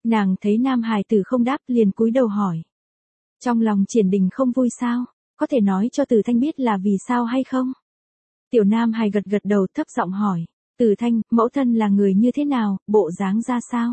Nàng thấy nam hài tử không đáp liền cúi đầu hỏi. Trong lòng Triển Đình không vui sao, có thể nói cho Từ Thanh biết là vì sao hay không? Tiểu nam hài gật gật đầu thấp giọng hỏi. Từ Thanh, mẫu thân là người như thế nào, bộ dáng ra sao?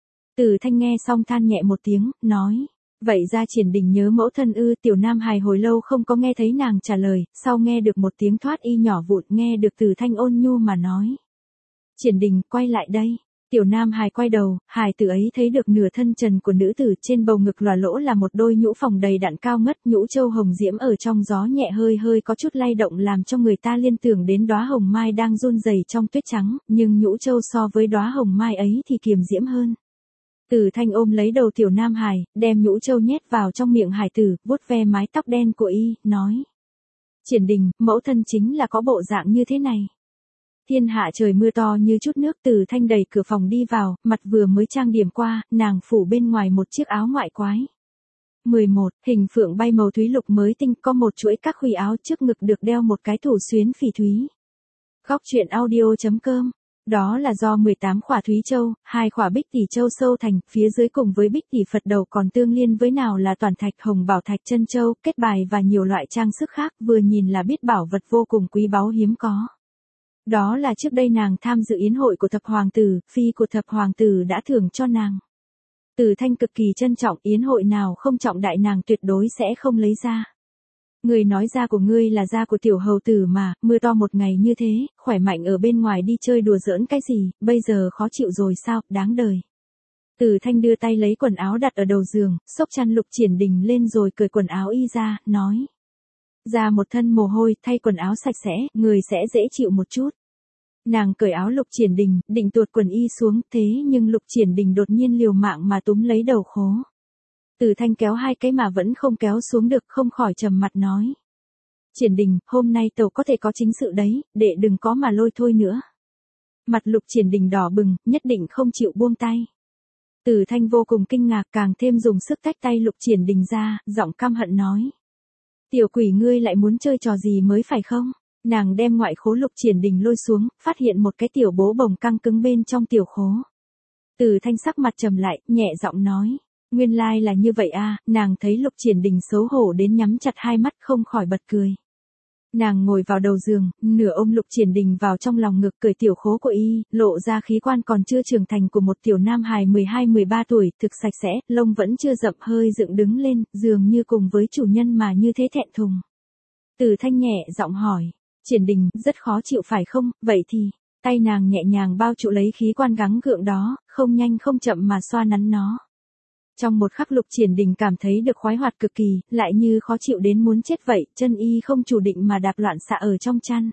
Từ Thanh nghe xong than nhẹ một tiếng, nói. Vậy ra Triển Đình nhớ mẫu thân ư? Tiểu nam hài hồi lâu không có nghe thấy nàng trả lời, sau nghe được một tiếng thoát y nhỏ vụn, nghe được Từ Thanh ôn nhu mà nói. Triển Đình, quay lại đây. Tiểu nam hài quay đầu, hài tử ấy thấy được nửa thân trần của nữ tử, trên bầu ngực lòa lỗ là một đôi nhũ phòng đầy đặn cao ngất, nhũ châu hồng diễm ở trong gió nhẹ hơi hơi có chút lay động làm cho người ta liên tưởng đến đóa hồng mai đang run rẩy trong tuyết trắng, nhưng nhũ châu so với đóa hồng mai ấy thì kiềm diễm hơn. Từ Thanh ôm lấy đầu tiểu nam hài, đem nhũ châu nhét vào trong miệng hài tử, vuốt ve mái tóc đen của y, nói. Triển Đình, mẫu thân chính là có bộ dạng như thế này. Thiên hạ trời mưa to như chút nước. Từ Thanh đẩy cửa phòng đi vào, mặt vừa mới trang điểm qua, nàng phủ bên ngoài một chiếc áo ngoại quái. mười một. Hình phượng bay màu thúy lục mới tinh, có một chuỗi các khuy áo trước ngực được đeo một cái thủ xuyến phỉ thúy. Góc truyện audio chấm com. Đó là do mười tám khỏa thúy châu, hai khỏa bích tỷ châu sâu thành, phía dưới cùng với bích tỷ Phật đầu còn tương liên với nào là toàn thạch, hồng bảo thạch, chân châu, kết bài và nhiều loại trang sức khác, vừa nhìn là biết bảo vật vô cùng quý báu hiếm có. Đó là trước đây nàng tham dự yến hội của thập hoàng tử, phi của thập hoàng tử đã thưởng cho nàng. Từ Thanh cực kỳ trân trọng, yến hội nào không trọng đại nàng tuyệt đối sẽ không lấy ra. Người nói da của ngươi là da của tiểu hầu tử mà, mưa to một ngày như thế, khỏe mạnh ở bên ngoài đi chơi đùa giỡn cái gì, bây giờ khó chịu rồi sao, đáng đời. Từ Thanh đưa tay lấy quần áo đặt ở đầu giường, xốc chăn Lục Triển Đình lên rồi cởi quần áo y ra, nói. Ra một thân mồ hôi, thay quần áo sạch sẽ, người sẽ dễ chịu một chút. Nàng cởi áo Lục Triển Đình, định tuột quần y xuống, thế nhưng Lục Triển Đình đột nhiên liều mạng mà túm lấy đầu khố. Từ Thanh kéo hai cái mà vẫn không kéo xuống được, không khỏi trầm mặt nói. Triển Đình, hôm nay tàu có thể có chính sự đấy, đệ đừng có mà lôi thôi nữa. Mặt Lục Triển Đình đỏ bừng, nhất định không chịu buông tay. Từ Thanh vô cùng kinh ngạc, càng thêm dùng sức tách tay Lục Triển Đình ra, giọng căm hận nói. Tiểu quỷ ngươi lại muốn chơi trò gì mới phải không? Nàng đem ngoại khố Lục Triển Đình lôi xuống, phát hiện một cái tiểu bố bồng căng cứng bên trong tiểu khố. Từ Thanh sắc mặt trầm lại, nhẹ giọng nói. Nguyên lai là như vậy à, nàng thấy Lục Triển Đình xấu hổ đến nhắm chặt hai mắt không khỏi bật cười. Nàng ngồi vào đầu giường, nửa ôm Lục Triển Đình vào trong lòng ngực, cởi tiểu khố của y, lộ ra khí quan còn chưa trưởng thành của một tiểu nam hài mười hai mười ba tuổi, thực sạch sẽ, lông vẫn chưa rậm hơi dựng đứng lên, dường như cùng với chủ nhân mà như thế thẹn thùng. Từ Thanh nhẹ giọng hỏi, Triển Đình, rất khó chịu phải không, vậy thì, tay nàng nhẹ nhàng bao trụ lấy khí quan gắng gượng đó, không nhanh không chậm mà xoa nắn nó. Trong một khắc Lục Triển Đình cảm thấy được khoái hoạt cực kỳ, lại như khó chịu đến muốn chết vậy, chân y không chủ định mà đạp loạn xạ ở trong chăn.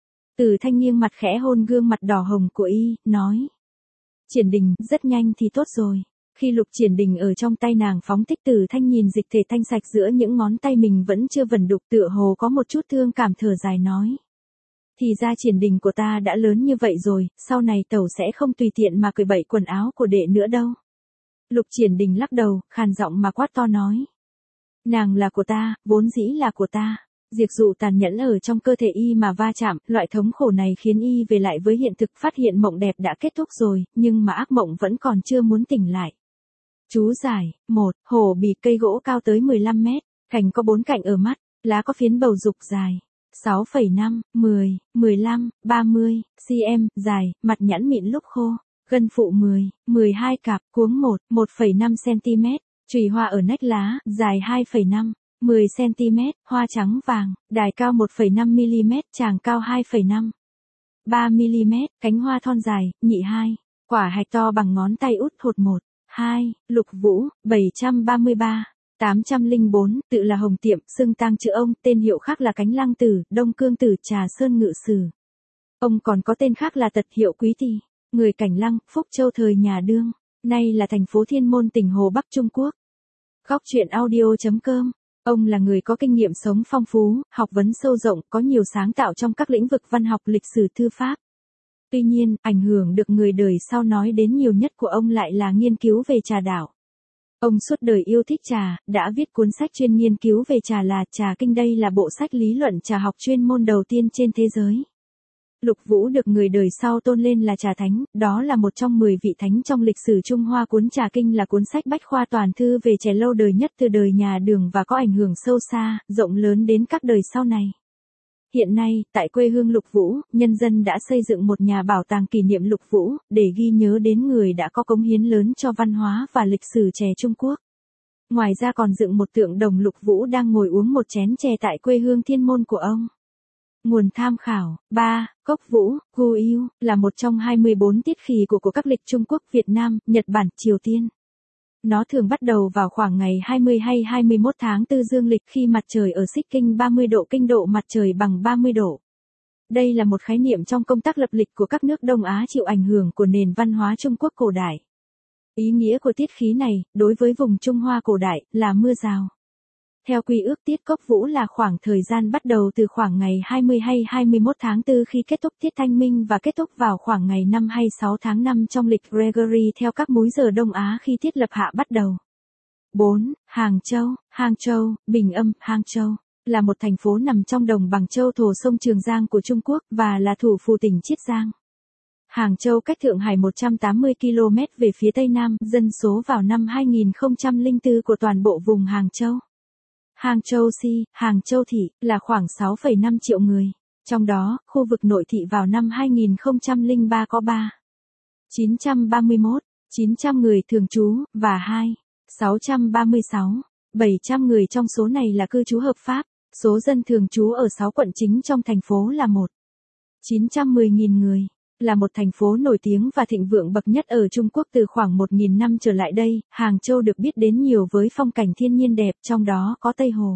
Từ Thanh nghiêng mặt khẽ hôn gương mặt đỏ hồng của y, nói. Triển Đình, rất nhanh thì tốt rồi. Khi Lục Triển Đình ở trong tay nàng phóng thích, Từ Thanh nhìn dịch thể thanh sạch giữa những ngón tay mình vẫn chưa vẩn đục, tựa hồ có một chút thương cảm, thở dài nói. Thì ra Triển Đình của ta đã lớn như vậy rồi, sau này tẩu sẽ không tùy tiện mà cởi bậy quần áo của đệ nữa đâu. Lục Triển Đình lắc đầu, khàn giọng mà quát to nói. Nàng là của ta, vốn dĩ là của ta. Diệt dụ tàn nhẫn ở trong cơ thể y mà va chạm, loại thống khổ này khiến y về lại với hiện thực, phát hiện mộng đẹp đã kết thúc rồi, nhưng mà ác mộng vẫn còn chưa muốn tỉnh lại. Chú giải, một. Hổ bì, cây gỗ cao tới mười lăm mét, cành có bốn cạnh ở mắt, lá có phiến bầu dục dài sáu phẩy năm, mười, mười lăm, ba mươi xăng-ti-mét, dài, mặt nhẵn mịn lúc khô. Gân phụ mười, mười hai cặp, cuống một, một phẩy năm xăng-ti-mét, chùy hoa ở nách lá, dài hai phẩy năm, mười xăng-ti-mét, hoa trắng vàng, đài cao một phẩy năm mi-li-mét, tràng cao hai phẩy năm, ba mi-li-mét, cánh hoa thon dài, nhị hai, quả hạch to bằng ngón tay út hột một, hai, Lục Vũ, bảy trăm ba mươi ba, tám trăm lẻ bốn, tự là Hồng Tiệm, xưng tang chữ ông, tên hiệu khác là Cánh Lăng Tử, Đông Cương Tử, Trà Sơn Ngự Sử. Ông còn có tên khác là Tật hiệu Quý Tỳ. Người Cảnh Lăng, Phúc Châu thời nhà Đương, nay là thành phố Thiên Môn tỉnh Hồ Bắc Trung Quốc. Góc truyện audio chấm com. Ông là người có kinh nghiệm sống phong phú, học vấn sâu rộng, có nhiều sáng tạo trong các lĩnh vực văn học, lịch sử, thư pháp. Tuy nhiên, ảnh hưởng được người đời sau nói đến nhiều nhất của ông lại là nghiên cứu về trà đạo. Ông suốt đời yêu thích trà, đã viết cuốn sách chuyên nghiên cứu về trà là Trà Kinh, đây là bộ sách lý luận trà học chuyên môn đầu tiên trên thế giới. Lục Vũ được người đời sau tôn lên là trà thánh, đó là một trong mười vị thánh trong lịch sử Trung Hoa. Cuốn Trà Kinh là cuốn sách bách khoa toàn thư về chè lâu đời nhất từ đời nhà Đường và có ảnh hưởng sâu xa, rộng lớn đến các đời sau này. Hiện nay, tại quê hương Lục Vũ, nhân dân đã xây dựng một nhà bảo tàng kỷ niệm Lục Vũ, để ghi nhớ đến người đã có cống hiến lớn cho văn hóa và lịch sử chè Trung Quốc. Ngoài ra còn dựng một tượng đồng Lục Vũ đang ngồi uống một chén chè tại quê hương thiên môn của ông. Nguồn tham khảo: ba. Cốc Vũ, Gu Yêu, là một trong hai mươi bốn tiết khì của của các lịch Trung Quốc, Việt Nam, Nhật Bản, Triều Tiên. Nó thường bắt đầu vào khoảng ngày hai mươi hay hai mươi mốt tháng tư dương lịch khi mặt trời ở xích kinh ba mươi độ, kinh độ mặt trời bằng ba mươi độ. Đây là một khái niệm trong công tác lập lịch của các nước Đông Á chịu ảnh hưởng của nền văn hóa Trung Quốc cổ đại. Ý nghĩa của tiết khí này, đối với vùng Trung Hoa cổ đại, là mưa rào. Theo quy ước tiết Cốc Vũ là khoảng thời gian bắt đầu từ khoảng ngày hai mươi hay hai mươi mốt tháng tư khi kết thúc tiết Thanh Minh và kết thúc vào khoảng ngày năm hay sáu tháng năm trong lịch Gregory theo các múi giờ Đông Á khi tiết lập hạ bắt đầu. bốn. Hàng Châu, Hàng Châu, Bình Âm, Hàng Châu, là một thành phố nằm trong đồng bằng châu thổ sông Trường Giang của Trung Quốc và là thủ phủ tỉnh Chiết Giang. Hàng Châu cách Thượng Hải một trăm tám mươi ki lô mét về phía tây nam, dân số vào năm hai nghìn không trăm lẻ bốn của toàn bộ vùng Hàng Châu. Hàng Châu Si, Hàng Châu Thị, là khoảng sáu phẩy năm triệu người. Trong đó, khu vực nội thị vào năm hai nghìn không trăm lẻ ba có ba nghìn chín trăm ba mươi mốt, chín trăm người thường trú, và hai nghìn sáu trăm ba mươi sáu, bảy trăm người trong số này là cư trú hợp pháp. Số dân thường trú ở sáu quận chính trong thành phố là một nghìn chín trăm mười nghìn người. Là một thành phố nổi tiếng và thịnh vượng bậc nhất ở Trung Quốc từ khoảng một nghìn năm trở lại đây, Hàng Châu được biết đến nhiều với phong cảnh thiên nhiên đẹp, trong đó có Tây Hồ.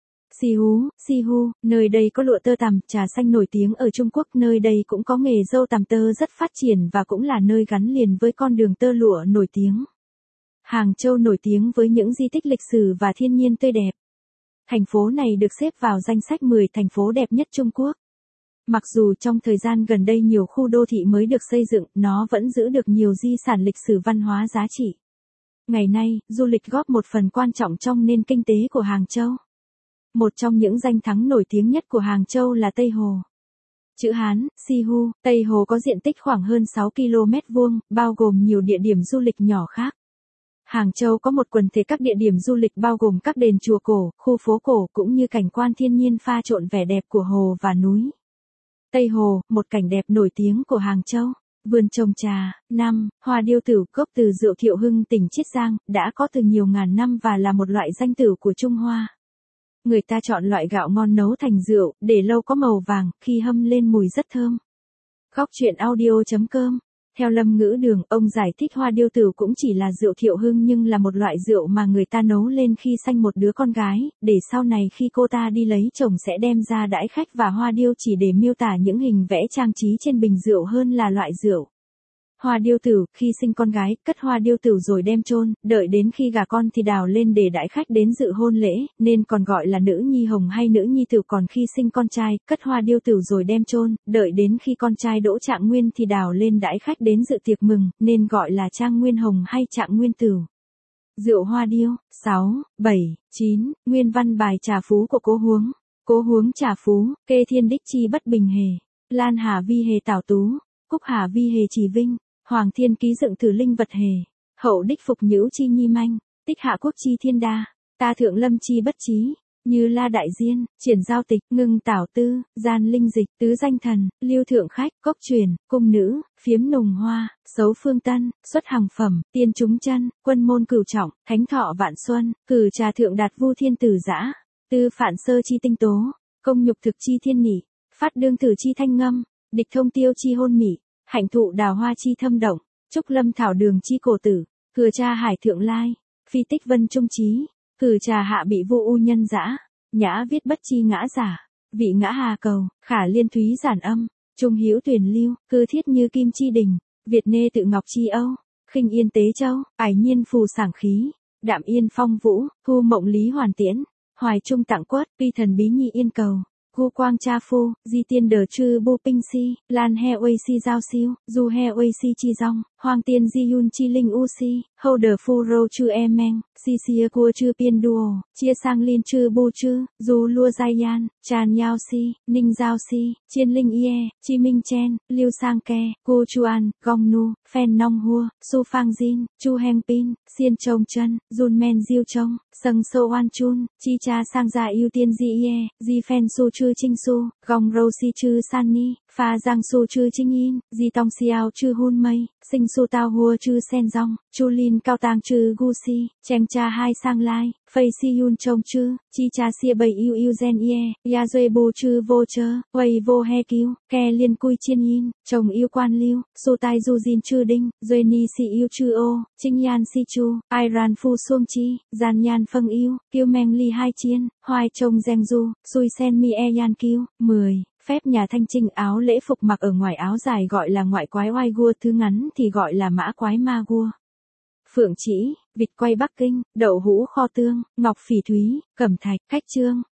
Sihu, Sihu, nơi đây có lụa tơ tằm, trà xanh nổi tiếng ở Trung Quốc, nơi đây cũng có nghề dâu tằm tơ rất phát triển và cũng là nơi gắn liền với con đường tơ lụa nổi tiếng. Hàng Châu nổi tiếng với những di tích lịch sử và thiên nhiên tươi đẹp. Thành phố này được xếp vào danh sách mười thành phố đẹp nhất Trung Quốc. Mặc dù trong thời gian gần đây nhiều khu đô thị mới được xây dựng, nó vẫn giữ được nhiều di sản lịch sử văn hóa giá trị. Ngày nay, du lịch góp một phần quan trọng trong nền kinh tế của Hàng Châu. Một trong những danh thắng nổi tiếng nhất của Hàng Châu là Tây Hồ. Chữ Hán, Sihu, Tây Hồ có diện tích khoảng hơn sáu ki lô mét vuông, bao gồm nhiều địa điểm du lịch nhỏ khác. Hàng Châu có một quần thể các địa điểm du lịch bao gồm các đền chùa cổ, khu phố cổ cũng như cảnh quan thiên nhiên pha trộn vẻ đẹp của hồ và núi. Tây Hồ, một cảnh đẹp nổi tiếng của Hàng Châu. Vườn trồng trà. Năm. Hoa điêu tử, gốc từ rượu Thiệu Hưng tỉnh Chiết Giang, đã có từ nhiều ngàn năm và là một loại danh tử của Trung Hoa. Người ta chọn loại gạo ngon nấu thành rượu, để lâu có màu vàng, khi hâm lên mùi rất thơm. Góc truyện audio chấm com. Theo Lâm Ngữ Đường, ông giải thích hoa điêu tử cũng chỉ là rượu Thiệu Hưng nhưng là một loại rượu mà người ta nấu lên khi sanh một đứa con gái, để sau này khi cô ta đi lấy chồng sẽ đem ra đãi khách, và hoa điêu chỉ để miêu tả những hình vẽ trang trí trên bình rượu hơn là loại rượu. Hoa điêu tử, khi sinh con gái, cất hoa điêu tử rồi đem chôn, đợi đến khi gả con thì đào lên để đãi khách đến dự hôn lễ, nên còn gọi là nữ nhi hồng hay nữ nhi tử. Còn khi sinh con trai, cất hoa điêu tử rồi đem chôn, đợi đến khi con trai đỗ trạng nguyên thì đào lên đãi khách đến dự tiệc mừng, nên gọi là trang nguyên hồng hay trạng nguyên tử. Rượu hoa điêu. Sáu, bảy, chín. Nguyên văn bài Trà Phú của Cố Huống. Cố Huống Trà Phú, kê thiên đích chi bất bình hề. Lan hà vi hề tảo tú. Cúc hà vi hề trì vinh. Hoàng thiên ký dựng thử linh vật hề. Hậu đích phục nhữu chi nhi manh. Tích hạ quốc chi thiên đa. Ta thượng lâm chi bất trí. Như la đại diên, triển giao tịch, ngưng tảo tư, gian linh dịch, tứ danh thần, lưu thượng khách, cốc truyền, cung nữ, phiếm nùng hoa, xấu phương tân, xuất hàng phẩm, tiên chúng chân, quân môn cửu trọng, thánh thọ vạn xuân, cử trà thượng đạt vu thiên tử giã, tư phản sơ chi tinh tố, công nhục thực chi thiên nhị, phát đương tử chi thanh ngâm, địch thông tiêu chi hôn mị, hạnh thụ đào hoa chi thâm động, trúc lâm thảo đường chi cổ tử, thừa cha hải thượng lai, phi tích vân trung trí, cử trà hạ bị vô u nhân dã, nhã viết bất chi ngã giả, vị ngã hà cầu, khả liên thúy giản âm, trung hữu tuyển lưu, cư thiết như kim chi đình, Việt nê tự ngọc chi âu, khinh yên tế châu, ải nhiên phù sảng khí, đạm yên phong vũ, thu mộng lý hoàn tiễn, hoài trung tặng quất, pi thần bí nhi yên cầu. Gu quang cha phu, di tiên đờ chư bu pinh si, lan he uê si giao siêu, du he uê si chi dong, hoàng tiên di yun chi linh u si, hâu đờ phu rô chư e meng, si sia cua chư piên đuo, chia sang liên chư bu chư, du lua giai yan, Chan Yao Si, Ninh Giao Si, Chiên Linh Ye, Chi Minh Chen, Liu Sang Ke, Gu Chuan, Gong Nu, Phen Nong Hua, Su Fang Jin, Chu Heng Pin, Xiên Chong Chen, Jun Men Diêu Chong, Seng So Wan Chun, Chi Cha Sang Gia Ưu Tiên Di Ye, Di Phen Su Chư Trinh Su, Gong Rou Si Chư San Ni, Pha Giang Su Chư Trinh Yin, Di Tong Xiao Chư Hun Mei, Sinh Su Tao Hua Chư Sen Dong, Chu Lin Cao Tang Chư Gu Si, Cheng Cha Hai Sang Lai, Fei Si Yun Chong Chư, Chi Cha Xia Bầy Yêu Yêu Gen Ye, Ya Duy Bù Chư Vô Chơ, Huey Vô He Kiu, Ke Liên Cui Chiên Yin, Chồng Yêu Quan Liu, Su Tai Du Jin Chư Đinh, Duy Ni Si Yêu Chư Ô, Trinh Yan Si Chu, Ai Ran Phu Xuông Chi, Gian Yan Phâng Yêu, Kiêu Meng Li Hai Chiên, Hoài Chồng Geng Du, Sui Sen Mi E Yan Kiu, mười. Phép nhà Thanh Trinh áo lễ phục mặc ở ngoài áo dài gọi là ngoại quái oai gua, thứ ngắn thì gọi là mã quái ma gua. Phượng chỉ, vịt quay Bắc Kinh, đậu hũ kho tương, ngọc phỉ thúy, cẩm thạch, khách trương,